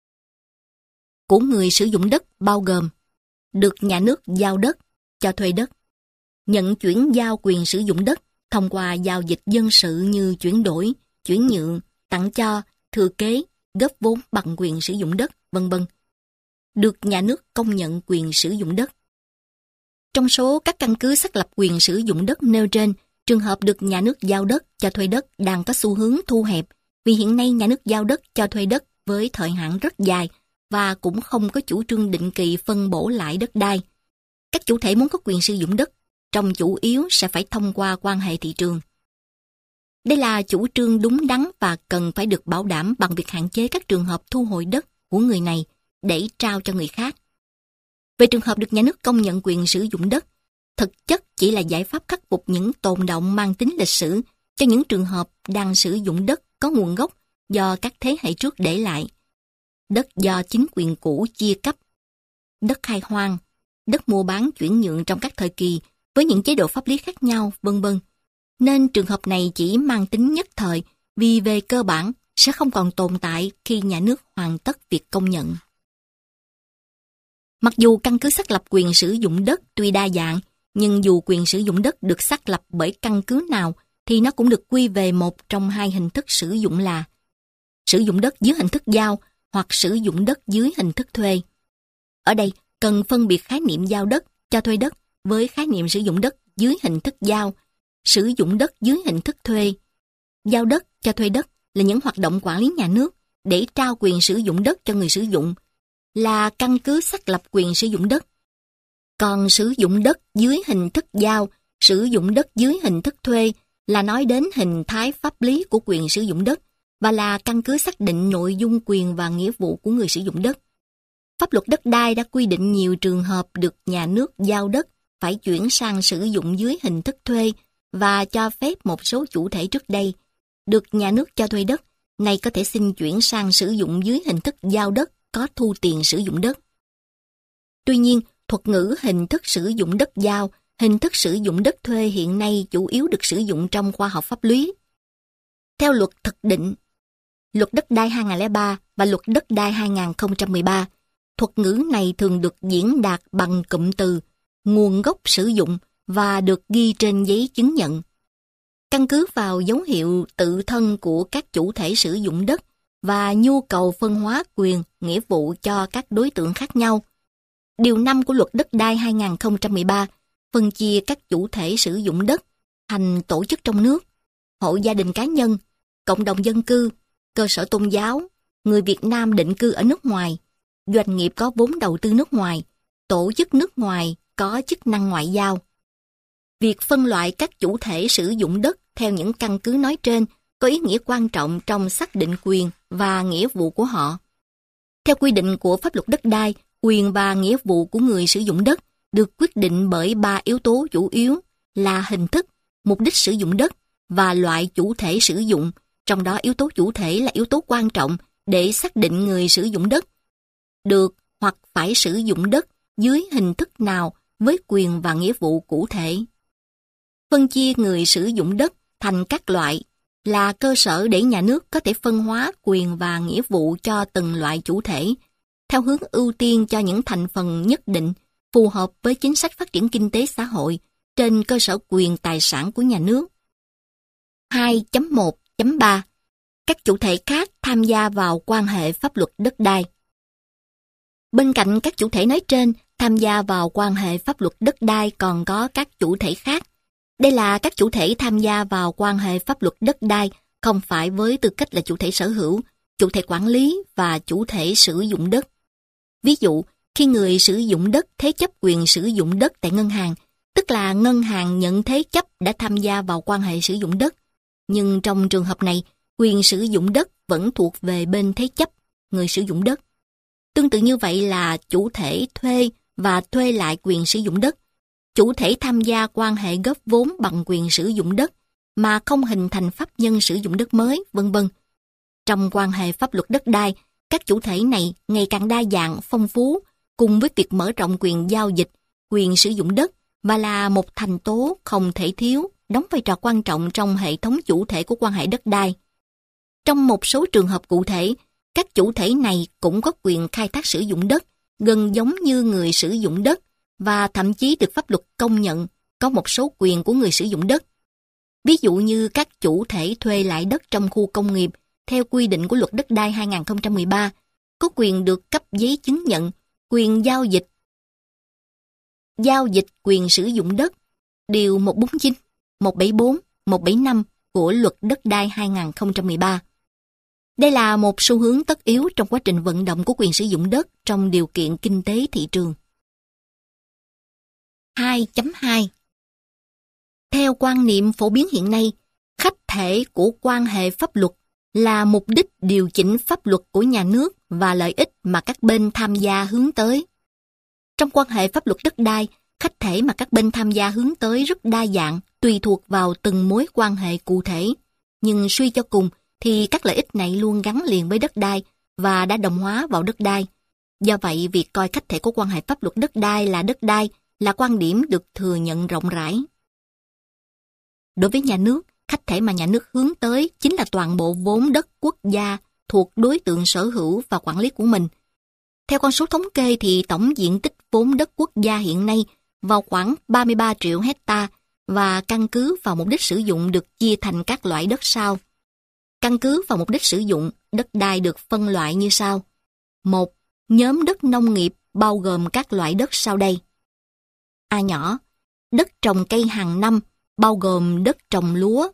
của người sử dụng đất bao gồm được nhà nước giao đất, cho thuê đất, nhận chuyển giao quyền sử dụng đất thông qua giao dịch dân sự như chuyển đổi, chuyển nhượng, tặng cho, thừa kế, góp vốn bằng quyền sử dụng đất, vân vân. Được nhà nước công nhận quyền sử dụng đất. Trong số các căn cứ xác lập quyền sử dụng đất nêu trên, trường hợp được nhà nước giao đất, cho thuê đất đang có xu hướng thu hẹp, vì hiện nay nhà nước giao đất, cho thuê đất với thời hạn rất dài và cũng không có chủ trương định kỳ phân bổ lại đất đai. Các chủ thể muốn có quyền sử dụng đất, trong chủ yếu sẽ phải thông qua quan hệ thị trường. Đây là chủ trương đúng đắn và cần phải được bảo đảm bằng việc hạn chế các trường hợp thu hồi đất của người này để trao cho người khác. Về trường hợp được nhà nước công nhận quyền sử dụng đất, thực chất chỉ là giải pháp khắc phục những tồn đọng mang tính lịch sử cho những trường hợp đang sử dụng đất có nguồn gốc do các thế hệ trước để lại. Đất do chính quyền cũ chia cấp, đất khai hoang, đất mua bán chuyển nhượng trong các thời kỳ với những chế độ pháp lý khác nhau, vân vân. Nên trường hợp này chỉ mang tính nhất thời, vì về cơ bản sẽ không còn tồn tại khi nhà nước hoàn tất việc công nhận. Mặc dù căn cứ xác lập quyền sử dụng đất tuy đa dạng, nhưng dù quyền sử dụng đất được xác lập bởi căn cứ nào thì nó cũng được quy về một trong hai hình thức sử dụng là sử dụng đất dưới hình thức giao hoặc sử dụng đất dưới hình thức thuê. Ở đây cần phân biệt khái niệm giao đất, cho thuê đất với khái niệm sử dụng đất dưới hình thức giao, sử dụng đất dưới hình thức thuê. Giao đất, cho thuê đất là những hoạt động quản lý nhà nước để trao quyền sử dụng đất cho người sử dụng, là căn cứ xác lập quyền sử dụng đất. Còn sử dụng đất dưới hình thức giao, sử dụng đất dưới hình thức thuê là nói đến hình thái pháp lý của quyền sử dụng đất và là căn cứ xác định nội dung quyền và nghĩa vụ của người sử dụng đất. Pháp luật đất đai đã quy định nhiều trường hợp được nhà nước giao đất phải chuyển sang sử dụng dưới hình thức thuê và cho phép một số chủ thể trước đây được nhà nước cho thuê đất, nay có thể xin chuyển sang sử dụng dưới hình thức giao đất có thu tiền sử dụng đất. Tuy nhiên, thuật ngữ hình thức sử dụng đất giao, hình thức sử dụng đất thuê hiện nay chủ yếu được sử dụng trong khoa học pháp lý. Theo luật thực định, luật đất đai 2003 và luật đất đai 2013, thuật ngữ này thường được diễn đạt bằng cụm từ nguồn gốc sử dụng và được ghi trên giấy chứng nhận. Căn cứ vào dấu hiệu tự thân của các chủ thể sử dụng đất và nhu cầu phân hóa quyền, nghĩa vụ cho các đối tượng khác nhau. Điều 5 của luật đất đai 2013 phân chia các chủ thể sử dụng đất thành tổ chức trong nước, hộ gia đình cá nhân, cộng đồng dân cư, cơ sở tôn giáo, người Việt Nam định cư ở nước ngoài, doanh nghiệp có vốn đầu tư nước ngoài, tổ chức nước ngoài có chức năng ngoại giao. Việc phân loại các chủ thể sử dụng đất theo những căn cứ nói trên có ý nghĩa quan trọng trong xác định quyền và nghĩa vụ của họ. Theo quy định của pháp luật đất đai, quyền và nghĩa vụ của người sử dụng đất được quyết định bởi 3 yếu tố chủ yếu là hình thức, mục đích sử dụng đất và loại chủ thể sử dụng, trong đó yếu tố chủ thể là yếu tố quan trọng để xác định người sử dụng đất được hoặc phải sử dụng đất dưới hình thức nào với quyền và nghĩa vụ cụ thể. Phân chia người sử dụng đất thành các loại là cơ sở để nhà nước có thể phân hóa quyền và nghĩa vụ cho từng loại chủ thể, theo hướng ưu tiên cho những thành phần nhất định phù hợp với chính sách phát triển kinh tế xã hội trên cơ sở quyền tài sản của nhà nước. 2.1.3 Các chủ thể khác tham gia vào quan hệ pháp luật đất đai. Bên cạnh các chủ thể nói trên, tham gia vào quan hệ pháp luật đất đai còn có các chủ thể khác. Đây là các chủ thể tham gia vào quan hệ pháp luật đất đai không phải với tư cách là chủ thể sở hữu, chủ thể quản lý và chủ thể sử dụng đất. Ví dụ, khi người sử dụng đất thế chấp quyền sử dụng đất tại ngân hàng, tức là ngân hàng nhận thế chấp đã tham gia vào quan hệ sử dụng đất. Nhưng trong trường hợp này, quyền sử dụng đất vẫn thuộc về bên thế chấp, người sử dụng đất. Tương tự như vậy là chủ thể thuê và thuê lại quyền sử dụng đất. Chủ thể tham gia quan hệ góp vốn bằng quyền sử dụng đất mà không hình thành pháp nhân sử dụng đất mới, vân vân. Trong quan hệ pháp luật đất đai, các chủ thể này ngày càng đa dạng, phong phú, cùng với việc mở rộng quyền giao dịch, quyền sử dụng đất và là một thành tố không thể thiếu, đóng vai trò quan trọng trong hệ thống chủ thể của quan hệ đất đai. Trong một số trường hợp cụ thể, các chủ thể này cũng có quyền khai thác sử dụng đất, gần giống như người sử dụng đất, và thậm chí được pháp luật công nhận có một số quyền của người sử dụng đất. Ví dụ như các chủ thể thuê lại đất trong khu công nghiệp theo quy định của Luật Đất đai 2013 có quyền được cấp giấy chứng nhận quyền giao dịch quyền sử dụng đất, điều 149, 174, 175 của Luật Đất đai 2013. Đây là một xu hướng tất yếu trong quá trình vận động của quyền sử dụng đất trong điều kiện kinh tế thị trường. 2.2 Theo quan niệm phổ biến hiện nay, khách thể của quan hệ pháp luật là mục đích điều chỉnh pháp luật của nhà nước và lợi ích mà các bên tham gia hướng tới. Trong quan hệ pháp luật đất đai, khách thể mà các bên tham gia hướng tới rất đa dạng, tùy thuộc vào từng mối quan hệ cụ thể. Nhưng suy cho cùng thì các lợi ích này luôn gắn liền với đất đai và đã đồng hóa vào đất đai. Do vậy, việc coi khách thể của quan hệ pháp luật đất đai là quan điểm được thừa nhận rộng rãi. Đối với nhà nước, khách thể mà nhà nước hướng tới chính là toàn bộ vốn đất quốc gia thuộc đối tượng sở hữu và quản lý của mình. Theo con số thống kê thì tổng diện tích vốn đất quốc gia hiện nay vào khoảng 33 triệu hecta và căn cứ vào mục đích sử dụng được chia thành các loại đất sau. Căn cứ vào mục đích sử dụng, đất đai được phân loại như sau. 1. Nhóm đất nông nghiệp bao gồm các loại đất sau đây. A nhỏ, đất trồng cây hàng năm bao gồm đất trồng lúa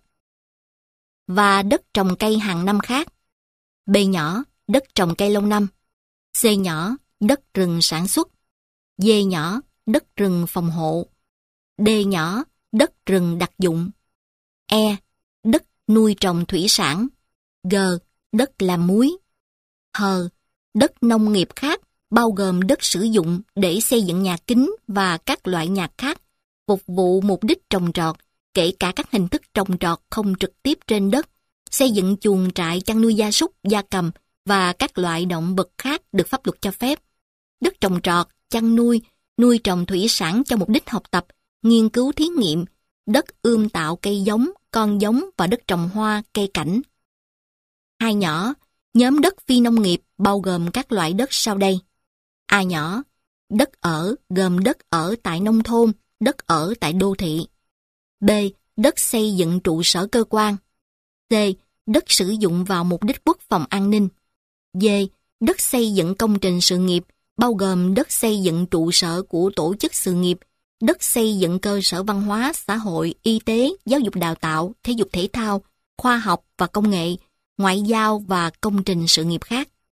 và đất trồng cây hàng năm khác. B nhỏ, đất trồng cây lâu năm. C nhỏ, đất rừng sản xuất. D nhỏ, đất rừng phòng hộ. D nhỏ, đất rừng đặc dụng. E, đất nuôi trồng thủy sản. G, đất làm muối. H, đất nông nghiệp khác bao gồm đất sử dụng để xây dựng nhà kính và các loại nhà khác, phục vụ mục đích trồng trọt, kể cả các hình thức trồng trọt không trực tiếp trên đất, xây dựng chuồng trại chăn nuôi gia súc, gia cầm và các loại động vật khác được pháp luật cho phép. Đất trồng trọt, chăn nuôi, nuôi trồng thủy sản cho mục đích học tập, nghiên cứu thí nghiệm, đất ươm tạo cây giống, con giống và đất trồng hoa, cây cảnh. Hai nhỏ, nhóm đất phi nông nghiệp bao gồm các loại đất sau đây. A nhỏ, đất ở gồm đất ở tại nông thôn, đất ở tại đô thị. B, đất xây dựng trụ sở cơ quan. C, đất sử dụng vào mục đích quốc phòng an ninh. D, đất xây dựng công trình sự nghiệp, bao gồm đất xây dựng trụ sở của tổ chức sự nghiệp, đất xây dựng cơ sở văn hóa, xã hội, y tế, giáo dục đào tạo, thể dục thể thao, khoa học và công nghệ, ngoại giao và công trình sự nghiệp khác.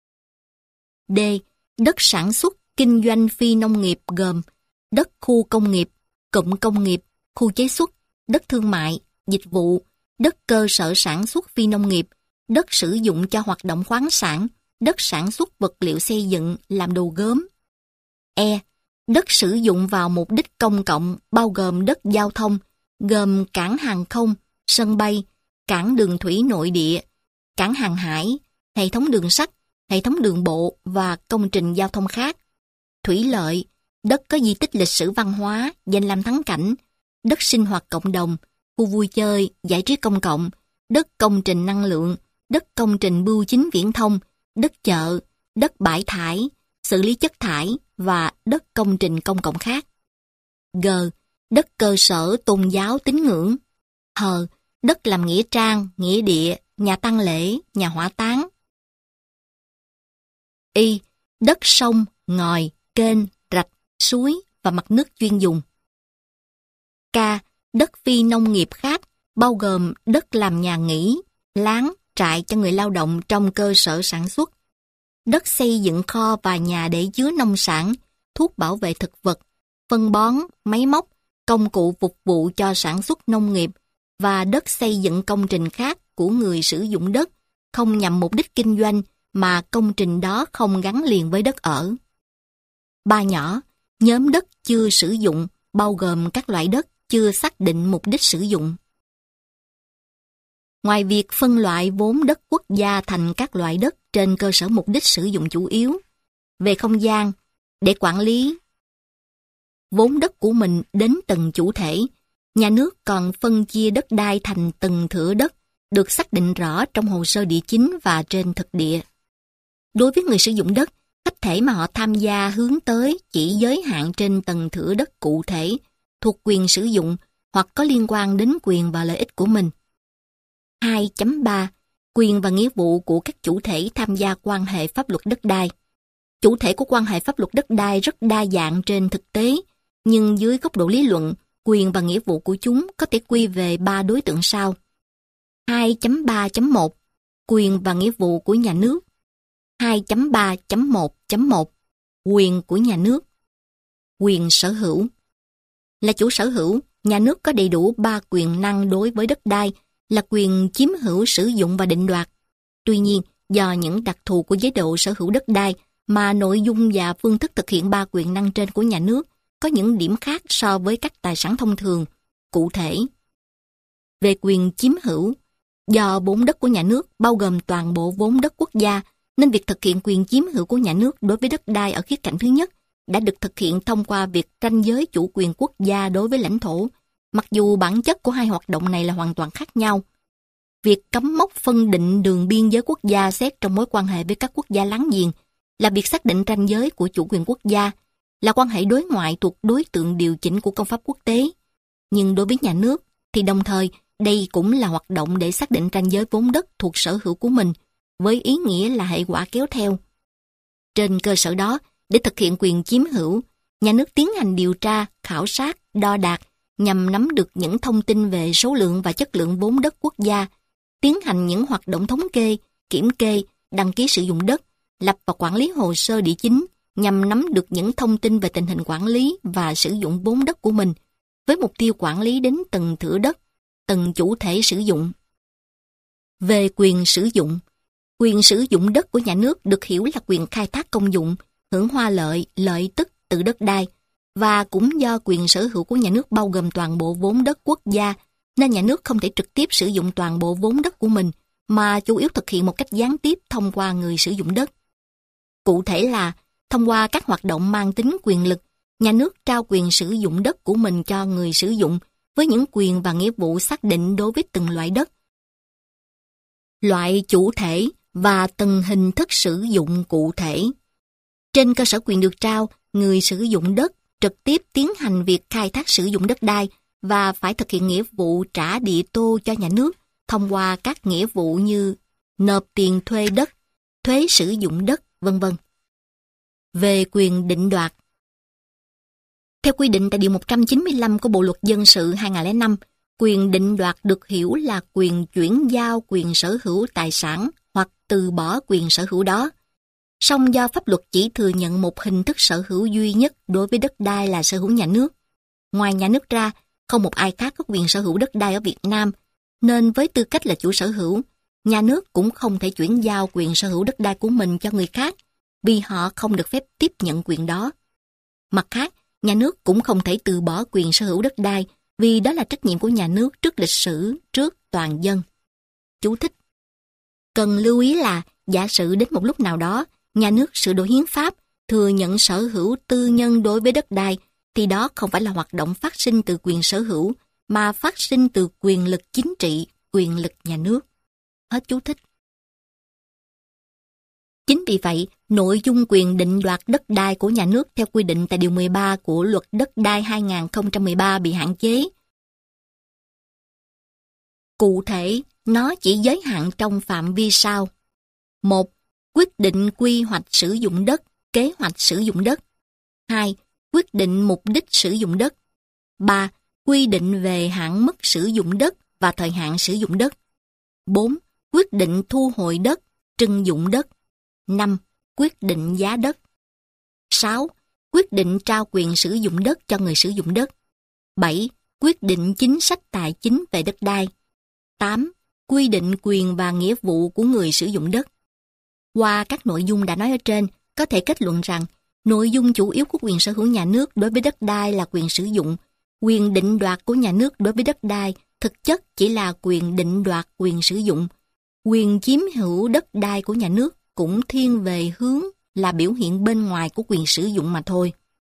D. Đất sản xuất, kinh doanh phi nông nghiệp gồm đất khu công nghiệp, cụm công nghiệp, khu chế xuất, đất thương mại, dịch vụ, đất cơ sở sản xuất phi nông nghiệp, đất sử dụng cho hoạt động khoáng sản, đất sản xuất vật liệu xây dựng, làm đồ gốm. E. Đất sử dụng vào mục đích công cộng bao gồm đất giao thông, gồm cảng hàng không, sân bay, cảng đường thủy nội địa, cảng hàng hải, hệ thống đường sắt, hệ thống đường bộ và công trình giao thông khác. Thủy lợi, đất có di tích lịch sử văn hóa, danh lam thắng cảnh, đất sinh hoạt cộng đồng, khu vui chơi, giải trí công cộng, đất công trình năng lượng, đất công trình bưu chính viễn thông, đất chợ, đất bãi thải, xử lý chất thải và đất công trình công cộng khác. G. Đất cơ sở tôn giáo tín ngưỡng. H. Đất làm nghĩa trang, nghĩa địa, nhà tang lễ, nhà hỏa táng. Y. Đất sông, ngòi, kênh, rạch, suối và mặt nước chuyên dùng. K. Đất phi nông nghiệp khác, bao gồm đất làm nhà nghỉ, lán, trại cho người lao động trong cơ sở sản xuất, đất xây dựng kho và nhà để chứa nông sản, thuốc bảo vệ thực vật, phân bón, máy móc, công cụ phục vụ cho sản xuất nông nghiệp và đất xây dựng công trình khác của người sử dụng đất, không nhằm mục đích kinh doanh mà công trình đó không gắn liền với đất ở. 3 nhỏ, nhóm đất chưa sử dụng, bao gồm các loại đất chưa xác định mục đích sử dụng. Ngoài việc phân loại vốn đất quốc gia thành các loại đất trên cơ sở mục đích sử dụng chủ yếu, về không gian, để quản lý vốn đất của mình đến từng chủ thể, nhà nước còn phân chia đất đai thành từng thửa đất, được xác định rõ trong hồ sơ địa chính và trên thực địa. Đối với người sử dụng đất, khách thể mà họ tham gia hướng tới chỉ giới hạn trên từng thửa đất cụ thể, thuộc quyền sử dụng hoặc có liên quan đến quyền và lợi ích của mình. 2.3. Quyền và nghĩa vụ của các chủ thể tham gia quan hệ pháp luật đất đai. Chủ thể của quan hệ pháp luật đất đai rất đa dạng trên thực tế, nhưng dưới góc độ lý luận, quyền và nghĩa vụ của chúng có thể quy về 3 đối tượng sau. 2.3.1. Quyền và nghĩa vụ của nhà nước. 2.3.1.1. Quyền của nhà nước. Quyền sở hữu. Là chủ sở hữu, nhà nước có đầy đủ 3 quyền năng đối với đất đai, là quyền chiếm hữu, sử dụng và định đoạt. Tuy nhiên, do những đặc thù của chế độ sở hữu đất đai mà nội dung và phương thức thực hiện 3 quyền năng trên của nhà nước có những điểm khác so với các tài sản thông thường. Cụ thể, về quyền chiếm hữu, do vốn đất của nhà nước bao gồm toàn bộ vốn đất quốc gia, nên việc thực hiện quyền chiếm hữu của nhà nước đối với đất đai ở khía cạnh thứ nhất đã được thực hiện thông qua việc ranh giới chủ quyền quốc gia đối với lãnh thổ, mặc dù bản chất của hai hoạt động này là hoàn toàn khác nhau. Việc cắm mốc phân định đường biên giới quốc gia xét trong mối quan hệ với các quốc gia láng giềng là việc xác định ranh giới của chủ quyền quốc gia, là quan hệ đối ngoại thuộc đối tượng điều chỉnh của công pháp quốc tế. Nhưng đối với nhà nước thì đồng thời đây cũng là hoạt động để xác định ranh giới vốn đất thuộc sở hữu của mình, với ý nghĩa là hệ quả kéo theo. Trên cơ sở đó, để thực hiện quyền chiếm hữu, nhà nước tiến hành điều tra, khảo sát, đo đạc nhằm nắm được những thông tin về số lượng và chất lượng vốn đất quốc gia, tiến hành những hoạt động thống kê, kiểm kê, đăng ký sử dụng đất, lập và quản lý hồ sơ địa chính nhằm nắm được những thông tin về tình hình quản lý và sử dụng vốn đất của mình, với mục tiêu quản lý đến từng thửa đất, từng chủ thể sử dụng. Về quyền sử dụng đất của nhà nước được hiểu là quyền khai thác công dụng, hưởng hoa lợi, lợi tức từ đất đai, và cũng do quyền sở hữu của nhà nước bao gồm toàn bộ vốn đất quốc gia, nên nhà nước không thể trực tiếp sử dụng toàn bộ vốn đất của mình, mà chủ yếu thực hiện một cách gián tiếp thông qua người sử dụng đất. Cụ thể là, thông qua các hoạt động mang tính quyền lực, nhà nước trao quyền sử dụng đất của mình cho người sử dụng với những quyền và nghĩa vụ xác định đối với từng loại đất, loại chủ thể và từng hình thức sử dụng cụ thể. Trên cơ sở quyền được trao, người sử dụng đất trực tiếp tiến hành việc khai thác sử dụng đất đai và phải thực hiện nghĩa vụ trả địa tô cho nhà nước thông qua các nghĩa vụ như nộp tiền thuê đất, thuế sử dụng đất, v.v. Về quyền định đoạt, theo quy định tại Điều 195 của Bộ Luật Dân sự 2005, quyền định đoạt được hiểu là quyền chuyển giao quyền sở hữu tài sản hoặc từ bỏ quyền sở hữu đó. Song do pháp luật chỉ thừa nhận một hình thức sở hữu duy nhất đối với đất đai là sở hữu nhà nước. Ngoài nhà nước ra, không một ai khác có quyền sở hữu đất đai ở Việt Nam, nên với tư cách là chủ sở hữu, nhà nước cũng không thể chuyển giao quyền sở hữu đất đai của mình cho người khác, vì họ không được phép tiếp nhận quyền đó. Mặt khác, nhà nước cũng không thể từ bỏ quyền sở hữu đất đai, vì đó là trách nhiệm của nhà nước trước lịch sử, trước toàn dân. Chú thích. Cần lưu ý là, giả sử đến một lúc nào đó, nhà nước sửa đổi hiến pháp, thừa nhận sở hữu tư nhân đối với đất đai, thì đó không phải là hoạt động phát sinh từ quyền sở hữu, mà phát sinh từ quyền lực chính trị, quyền lực nhà nước. Hết chú thích. Chính vì vậy, nội dung quyền định đoạt đất đai của nhà nước theo quy định tại Điều 13 của Luật Đất đai 2013 bị hạn chế. Cụ thể, nó chỉ giới hạn trong phạm vi sau. 1. Quyết định quy hoạch sử dụng đất, kế hoạch sử dụng đất. 2. Quyết định mục đích sử dụng đất. 3. Quy định về hạn mức sử dụng đất và thời hạn sử dụng đất. 4. Quyết định thu hồi đất, trưng dụng đất. 5. Quyết định giá đất. 6. Quyết định trao quyền sử dụng đất cho người sử dụng đất. 7. Quyết định chính sách tài chính về đất đai. 8. Quy định quyền và nghĩa vụ của người sử dụng đất. Qua các nội dung đã nói ở trên, có thể kết luận rằng nội dung chủ yếu của quyền sở hữu nhà nước đối với đất đai là quyền sử dụng. Quyền định đoạt của nhà nước đối với đất đai thực chất chỉ là quyền định đoạt quyền sử dụng. Quyền chiếm hữu đất đai của nhà nước cũng thiên về hướng là biểu hiện bên ngoài của quyền sử dụng mà thôi.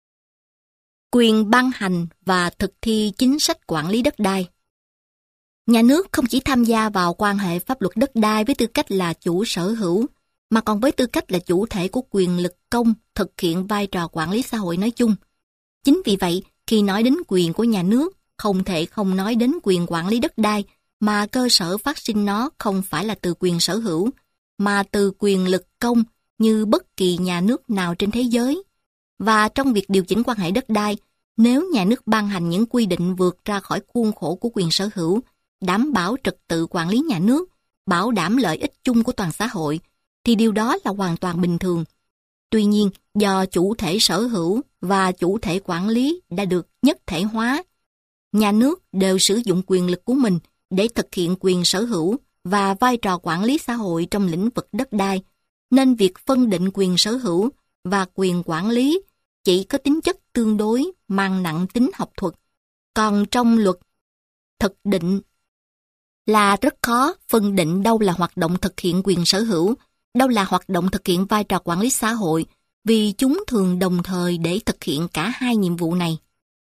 Quyền ban hành và thực thi chính sách quản lý đất đai. Nhà nước không chỉ tham gia vào quan hệ pháp luật đất đai với tư cách là chủ sở hữu, mà còn với tư cách là chủ thể của quyền lực công thực hiện vai trò quản lý xã hội nói chung. Chính vì vậy, khi nói đến quyền của nhà nước, không thể không nói đến quyền quản lý đất đai, mà cơ sở phát sinh nó không phải là từ quyền sở hữu, mà từ quyền lực công như bất kỳ nhà nước nào trên thế giới. Và trong việc điều chỉnh quan hệ đất đai, nếu nhà nước ban hành những quy định vượt ra khỏi khuôn khổ của quyền sở hữu, đảm bảo trật tự quản lý nhà nước, bảo đảm lợi ích chung của toàn xã hội, thì điều đó là hoàn toàn bình thường. Tuy nhiên, do chủ thể sở hữu và chủ thể quản lý đã được nhất thể hóa, nhà nước đều sử dụng quyền lực của mình để thực hiện quyền sở hữu và vai trò quản lý xã hội trong lĩnh vực đất đai, nên việc phân định quyền sở hữu và quyền quản lý chỉ có tính chất tương đối, mang nặng tính học thuật. Còn trong luật thực định là rất khó phân định đâu là hoạt động thực hiện quyền sở hữu, đâu là hoạt động thực hiện vai trò quản lý xã hội, vì chúng thường đồng thời để thực hiện cả hai nhiệm vụ này.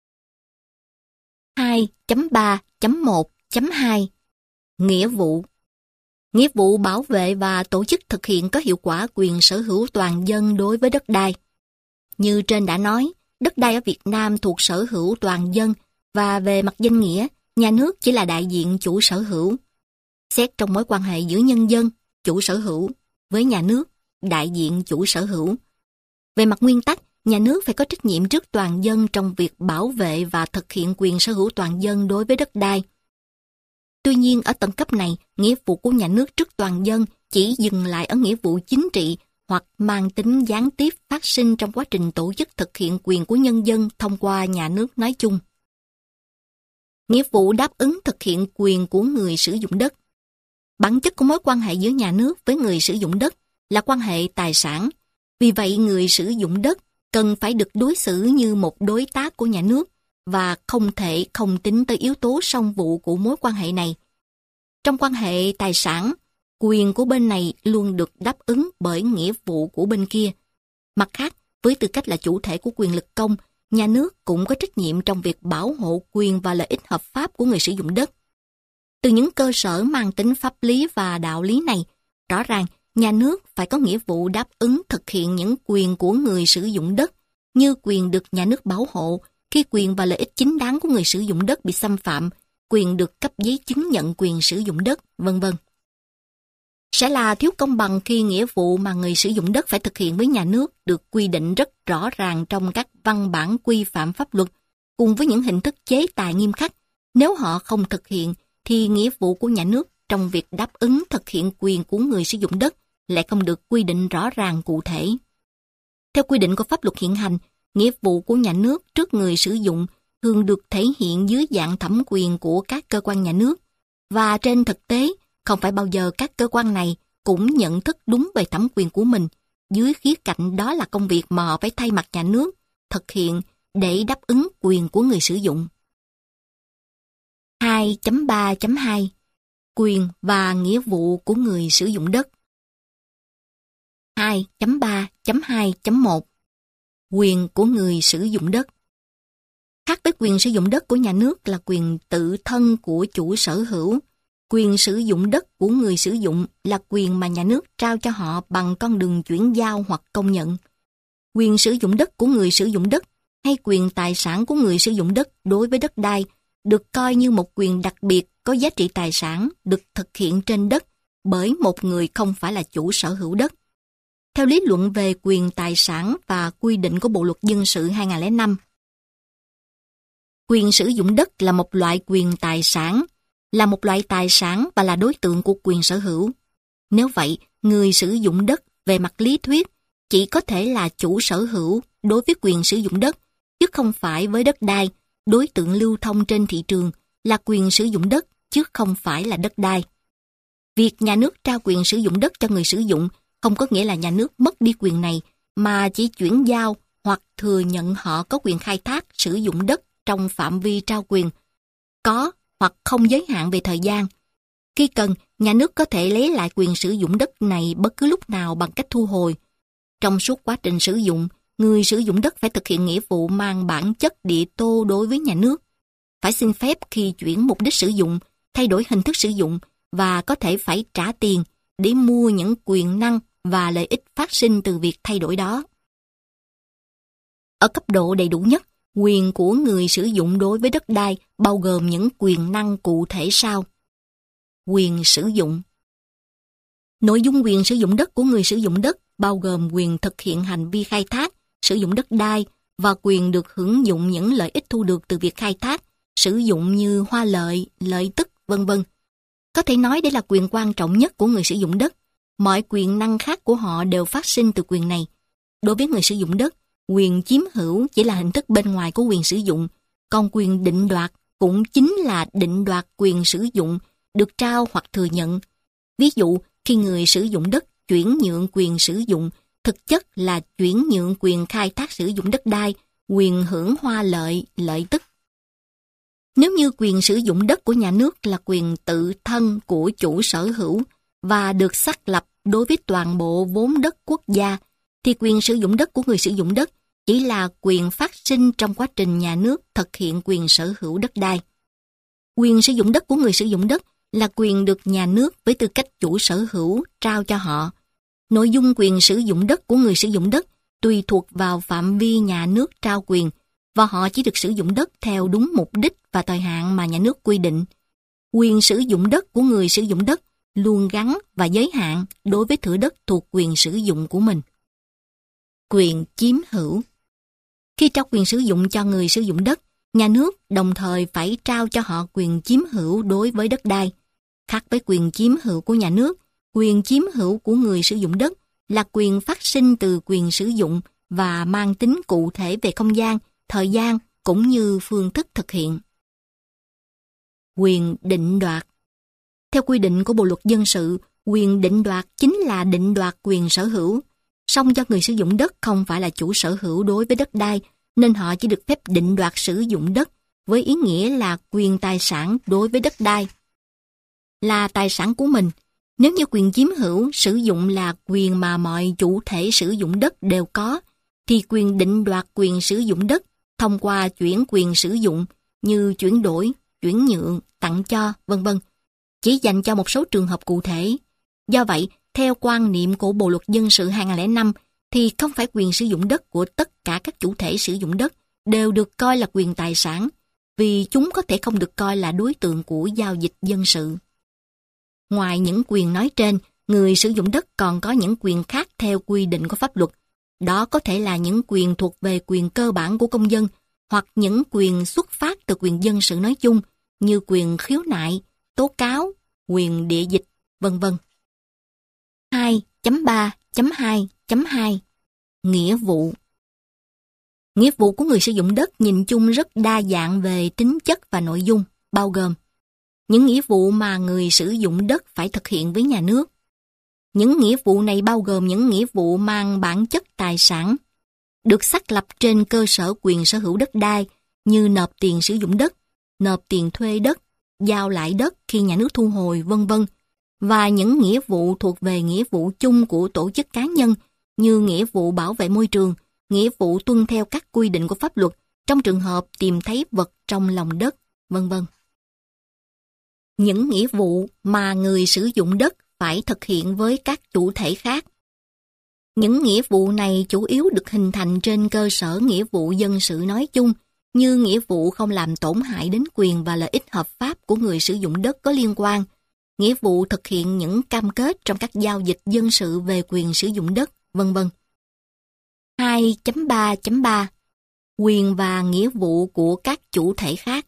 2.3.1.2 Nghĩa vụ. Nghĩa vụ bảo vệ và tổ chức thực hiện có hiệu quả quyền sở hữu toàn dân đối với đất đai. Như trên đã nói, đất đai ở Việt Nam thuộc sở hữu toàn dân và về mặt danh nghĩa, nhà nước chỉ là đại diện chủ sở hữu. Xét trong mối quan hệ giữa nhân dân, chủ sở hữu, với nhà nước, đại diện chủ sở hữu. Về mặt nguyên tắc, nhà nước phải có trách nhiệm trước toàn dân trong việc bảo vệ và thực hiện quyền sở hữu toàn dân đối với đất đai. Tuy nhiên, ở tầng cấp này, nghĩa vụ của nhà nước trước toàn dân chỉ dừng lại ở nghĩa vụ chính trị hoặc mang tính gián tiếp phát sinh trong quá trình tổ chức thực hiện quyền của nhân dân thông qua nhà nước nói chung. Nghĩa vụ đáp ứng thực hiện quyền của người sử dụng đất. Bản chất của mối quan hệ giữa nhà nước với người sử dụng đất là quan hệ tài sản. Vì vậy, người sử dụng đất cần phải được đối xử như một đối tác của nhà nước và không thể không tính tới yếu tố song vụ của mối quan hệ này. Trong quan hệ tài sản, quyền của bên này luôn được đáp ứng bởi nghĩa vụ của bên kia. Mặt khác, với tư cách là chủ thể của quyền lực công, nhà nước cũng có trách nhiệm trong việc bảo hộ quyền và lợi ích hợp pháp của người sử dụng đất. Từ những cơ sở mang tính pháp lý và đạo lý này, rõ ràng nhà nước phải có nghĩa vụ đáp ứng thực hiện những quyền của người sử dụng đất, như quyền được nhà nước bảo hộ khi quyền và lợi ích chính đáng của người sử dụng đất bị xâm phạm, quyền được cấp giấy chứng nhận quyền sử dụng đất, vân vân. Sẽ là thiếu công bằng khi nghĩa vụ mà người sử dụng đất phải thực hiện với nhà nước được quy định rất rõ ràng trong các văn bản quy phạm pháp luật, cùng với những hình thức chế tài nghiêm khắc. Nếu họ không thực hiện, thì nghĩa vụ của nhà nước trong việc đáp ứng thực hiện quyền của người sử dụng đất lại không được quy định rõ ràng cụ thể. Theo quy định của pháp luật hiện hành, nghĩa vụ của nhà nước trước người sử dụng thường được thể hiện dưới dạng thẩm quyền của các cơ quan nhà nước, và trên thực tế, không phải bao giờ các cơ quan này cũng nhận thức đúng về thẩm quyền của mình, dưới khía cạnh đó là công việc mà họ phải thay mặt nhà nước thực hiện để đáp ứng quyền của người sử dụng. 2.3.2 Quyền và nghĩa vụ của người sử dụng đất. 2.3.2.1 Quyền của người sử dụng đất. Khác với quyền sử dụng đất của nhà nước là quyền tự thân của chủ sở hữu, quyền sử dụng đất của người sử dụng là quyền mà nhà nước trao cho họ bằng con đường chuyển giao hoặc công nhận. Quyền sử dụng đất của người sử dụng đất hay quyền tài sản của người sử dụng đất đối với đất đai được coi như một quyền đặc biệt có giá trị tài sản được thực hiện trên đất bởi một người không phải là chủ sở hữu đất. Theo lý luận về quyền tài sản và quy định của Bộ luật dân sự 2005, quyền sử dụng đất là một loại quyền tài sản, là một loại tài sản và là đối tượng của quyền sở hữu. Nếu vậy, người sử dụng đất về mặt lý thuyết chỉ có thể là chủ sở hữu đối với quyền sử dụng đất, chứ không phải với đất đai, đối tượng lưu thông trên thị trường là quyền sử dụng đất, chứ không phải là đất đai. Việc nhà nước trao quyền sử dụng đất cho người sử dụng không có nghĩa là nhà nước mất đi quyền này, mà chỉ chuyển giao hoặc thừa nhận họ có quyền khai thác sử dụng đất trong phạm vi trao quyền, có hoặc không giới hạn về thời gian. Khi cần, nhà nước có thể lấy lại quyền sử dụng đất này bất cứ lúc nào bằng cách thu hồi. Trong suốt quá trình sử dụng, người sử dụng đất phải thực hiện nghĩa vụ mang bản chất địa tô đối với nhà nước, phải xin phép khi chuyển mục đích sử dụng, thay đổi hình thức sử dụng và có thể phải trả tiền để mua những quyền năng và lợi ích phát sinh từ việc thay đổi đó. Ở cấp độ đầy đủ nhất, quyền của người sử dụng đối với đất đai bao gồm những quyền năng cụ thể sau. Quyền sử dụng. Nội dung quyền sử dụng đất của người sử dụng đất bao gồm quyền thực hiện hành vi khai thác, sử dụng đất đai và quyền được hưởng dụng những lợi ích thu được từ việc khai thác, sử dụng như hoa lợi, lợi tức, v.v. Có thể nói đây là quyền quan trọng nhất của người sử dụng đất. Mọi quyền năng khác của họ đều phát sinh từ quyền này. Đối với người sử dụng đất, quyền chiếm hữu chỉ là hình thức bên ngoài của quyền sử dụng, còn quyền định đoạt cũng chính là định đoạt quyền sử dụng được trao hoặc thừa nhận. Ví dụ, khi người sử dụng đất chuyển nhượng quyền sử dụng, thực chất là chuyển nhượng quyền khai thác sử dụng đất đai, quyền hưởng hoa lợi, lợi tức. Nếu như quyền sử dụng đất của nhà nước là quyền tự thân của chủ sở hữu và được xác lập đối với toàn bộ vốn đất quốc gia, thì quyền sử dụng đất của người sử dụng đất chỉ là quyền phát sinh trong quá trình nhà nước thực hiện quyền sở hữu đất đai. Quyền sử dụng đất của người sử dụng đất là quyền được nhà nước với tư cách chủ sở hữu trao cho họ. Nội dung quyền sử dụng đất của người sử dụng đất tùy thuộc vào phạm vi nhà nước trao quyền, và họ chỉ được sử dụng đất theo đúng mục đích và thời hạn mà nhà nước quy định. Quyền sử dụng đất của người sử dụng đất luôn gắn và giới hạn đối với thửa đất thuộc quyền sử dụng của mình. Quyền chiếm hữu. Khi trao quyền sử dụng cho người sử dụng đất, nhà nước đồng thời phải trao cho họ quyền chiếm hữu đối với đất đai. Khác với quyền chiếm hữu của nhà nước, quyền chiếm hữu của người sử dụng đất là quyền phát sinh từ quyền sử dụng và mang tính cụ thể về không gian, thời gian cũng như phương thức thực hiện. Quyền định đoạt. Theo quy định của Bộ luật dân sự, quyền định đoạt chính là định đoạt quyền sở hữu. Song do người sử dụng đất không phải là chủ sở hữu đối với đất đai, nên họ chỉ được phép định đoạt sử dụng đất với ý nghĩa là quyền tài sản đối với đất đai, là tài sản của mình. Nếu như quyền chiếm hữu sử dụng là quyền mà mọi chủ thể sử dụng đất đều có, thì quyền định đoạt quyền sử dụng đất thông qua chuyển quyền sử dụng như chuyển đổi, chuyển nhượng, tặng cho, v.v. chỉ dành cho một số trường hợp cụ thể. Do vậy, theo quan niệm của Bộ luật dân sự 2005, thì không phải quyền sử dụng đất của tất cả các chủ thể sử dụng đất đều được coi là quyền tài sản, vì chúng có thể không được coi là đối tượng của giao dịch dân sự. Ngoài những quyền nói trên, người sử dụng đất còn có những quyền khác theo quy định của pháp luật. Đó có thể là những quyền thuộc về quyền cơ bản của công dân, hoặc những quyền xuất phát từ quyền dân sự nói chung, như quyền khiếu nại, tố cáo, quyền địa dịch, v.v. 2. 2.3.2.2 Nghĩa vụ. Nghĩa vụ của người sử dụng đất nhìn chung rất đa dạng về tính chất và nội dung, bao gồm những nghĩa vụ mà người sử dụng đất phải thực hiện với nhà nước. Những nghĩa vụ này bao gồm những nghĩa vụ mang bản chất tài sản, được xác lập trên cơ sở quyền sở hữu đất đai như nộp tiền sử dụng đất, nộp tiền thuê đất, giao lại đất khi nhà nước thu hồi, vân vân, và những nghĩa vụ thuộc về nghĩa vụ chung của tổ chức cá nhân như nghĩa vụ bảo vệ môi trường, nghĩa vụ tuân theo các quy định của pháp luật trong trường hợp tìm thấy vật trong lòng đất, vân vân. Những nghĩa vụ mà người sử dụng đất phải thực hiện với các chủ thể khác. Những nghĩa vụ này chủ yếu được hình thành trên cơ sở nghĩa vụ dân sự nói chung, như nghĩa vụ không làm tổn hại đến quyền và lợi ích hợp pháp của người sử dụng đất có liên quan, nghĩa vụ thực hiện những cam kết trong các giao dịch dân sự về quyền sử dụng đất, vân vân. 2.3.3 Quyền và nghĩa vụ của các chủ thể khác.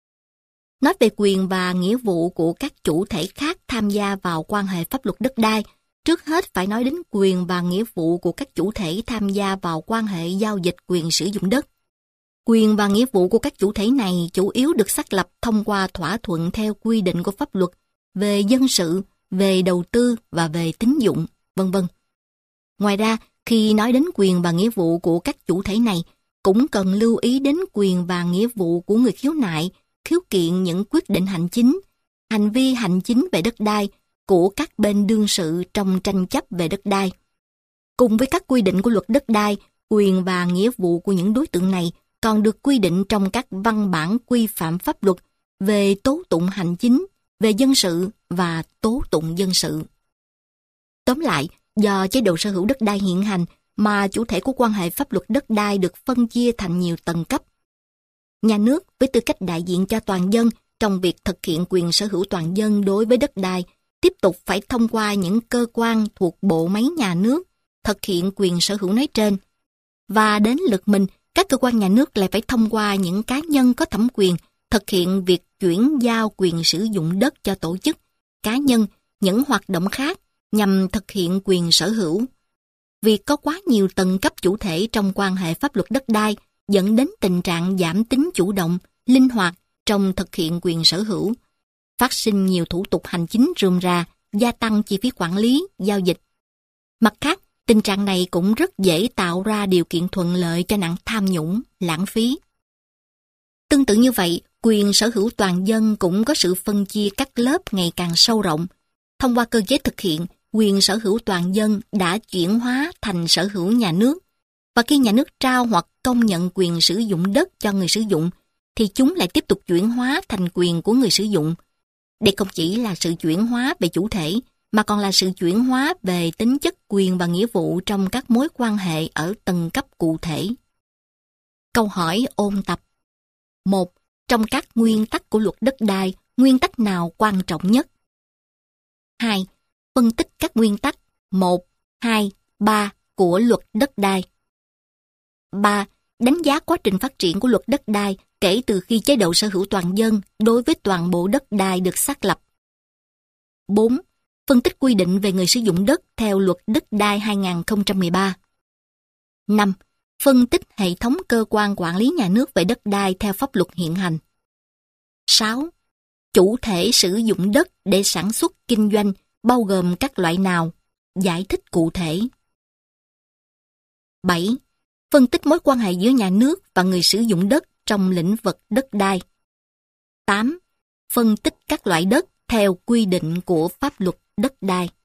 Nói về quyền và nghĩa vụ của các chủ thể khác tham gia vào quan hệ pháp luật đất đai, trước hết phải nói đến quyền và nghĩa vụ của các chủ thể tham gia vào quan hệ giao dịch quyền sử dụng đất. Quyền và nghĩa vụ của các chủ thể này chủ yếu được xác lập thông qua thỏa thuận theo quy định của pháp luật về dân sự, về đầu tư và về tín dụng, vân vân. Ngoài ra, khi nói đến quyền và nghĩa vụ của các chủ thể này, cũng cần lưu ý đến quyền và nghĩa vụ của người khiếu nại, khiếu kiện những quyết định hành chính, hành vi hành chính về đất đai của các bên đương sự trong tranh chấp về đất đai. Cùng với các quy định của luật đất đai, quyền và nghĩa vụ của những đối tượng này còn được quy định trong các văn bản quy phạm pháp luật về tố tụng hành chính, về dân sự và tố tụng dân sự. Tóm lại, do chế độ sở hữu đất đai hiện hành mà chủ thể của quan hệ pháp luật đất đai được phân chia thành nhiều tầng cấp. Nhà nước với tư cách đại diện cho toàn dân trong việc thực hiện quyền sở hữu toàn dân đối với đất đai tiếp tục phải thông qua những cơ quan thuộc bộ máy nhà nước thực hiện quyền sở hữu nói trên. Và đến lượt mình, các cơ quan nhà nước lại phải thông qua những cá nhân có thẩm quyền thực hiện việc chuyển giao quyền sử dụng đất cho tổ chức, cá nhân, những hoạt động khác nhằm thực hiện quyền sở hữu. Việc có quá nhiều tầng cấp chủ thể trong quan hệ pháp luật đất đai dẫn đến tình trạng giảm tính chủ động, linh hoạt trong thực hiện quyền sở hữu, phát sinh nhiều thủ tục hành chính rườm rà, gia tăng chi phí quản lý, giao dịch. Mặt khác, tình trạng này cũng rất dễ tạo ra điều kiện thuận lợi cho nạn tham nhũng, lãng phí. Tương tự như vậy, quyền sở hữu toàn dân cũng có sự phân chia các lớp ngày càng sâu rộng. Thông qua cơ chế thực hiện, quyền sở hữu toàn dân đã chuyển hóa thành sở hữu nhà nước. Và khi nhà nước trao hoặc công nhận quyền sử dụng đất cho người sử dụng, thì chúng lại tiếp tục chuyển hóa thành quyền của người sử dụng. Đây không chỉ là sự chuyển hóa về chủ thể, mà còn là sự chuyển hóa về tính chất quyền và nghĩa vụ trong các mối quan hệ ở tầng cấp cụ thể. Câu hỏi ôn tập. 1. Trong các nguyên tắc của luật đất đai, nguyên tắc nào quan trọng nhất? 2. Phân tích các nguyên tắc 1, 2, 3 của luật đất đai. 3. Đánh giá quá trình phát triển của luật đất đai kể từ khi chế độ sở hữu toàn dân đối với toàn bộ đất đai được xác lập. 4. Phân tích quy định về người sử dụng đất theo luật đất đai 2013. 5. Phân tích hệ thống cơ quan quản lý nhà nước về đất đai theo pháp luật hiện hành. 6. Chủ thể sử dụng đất để sản xuất kinh doanh bao gồm các loại nào? Giải thích cụ thể. 7. Phân tích mối quan hệ giữa nhà nước và người sử dụng đất trong lĩnh vực đất đai. 8. Phân tích các loại đất theo quy định của pháp luật đất đai.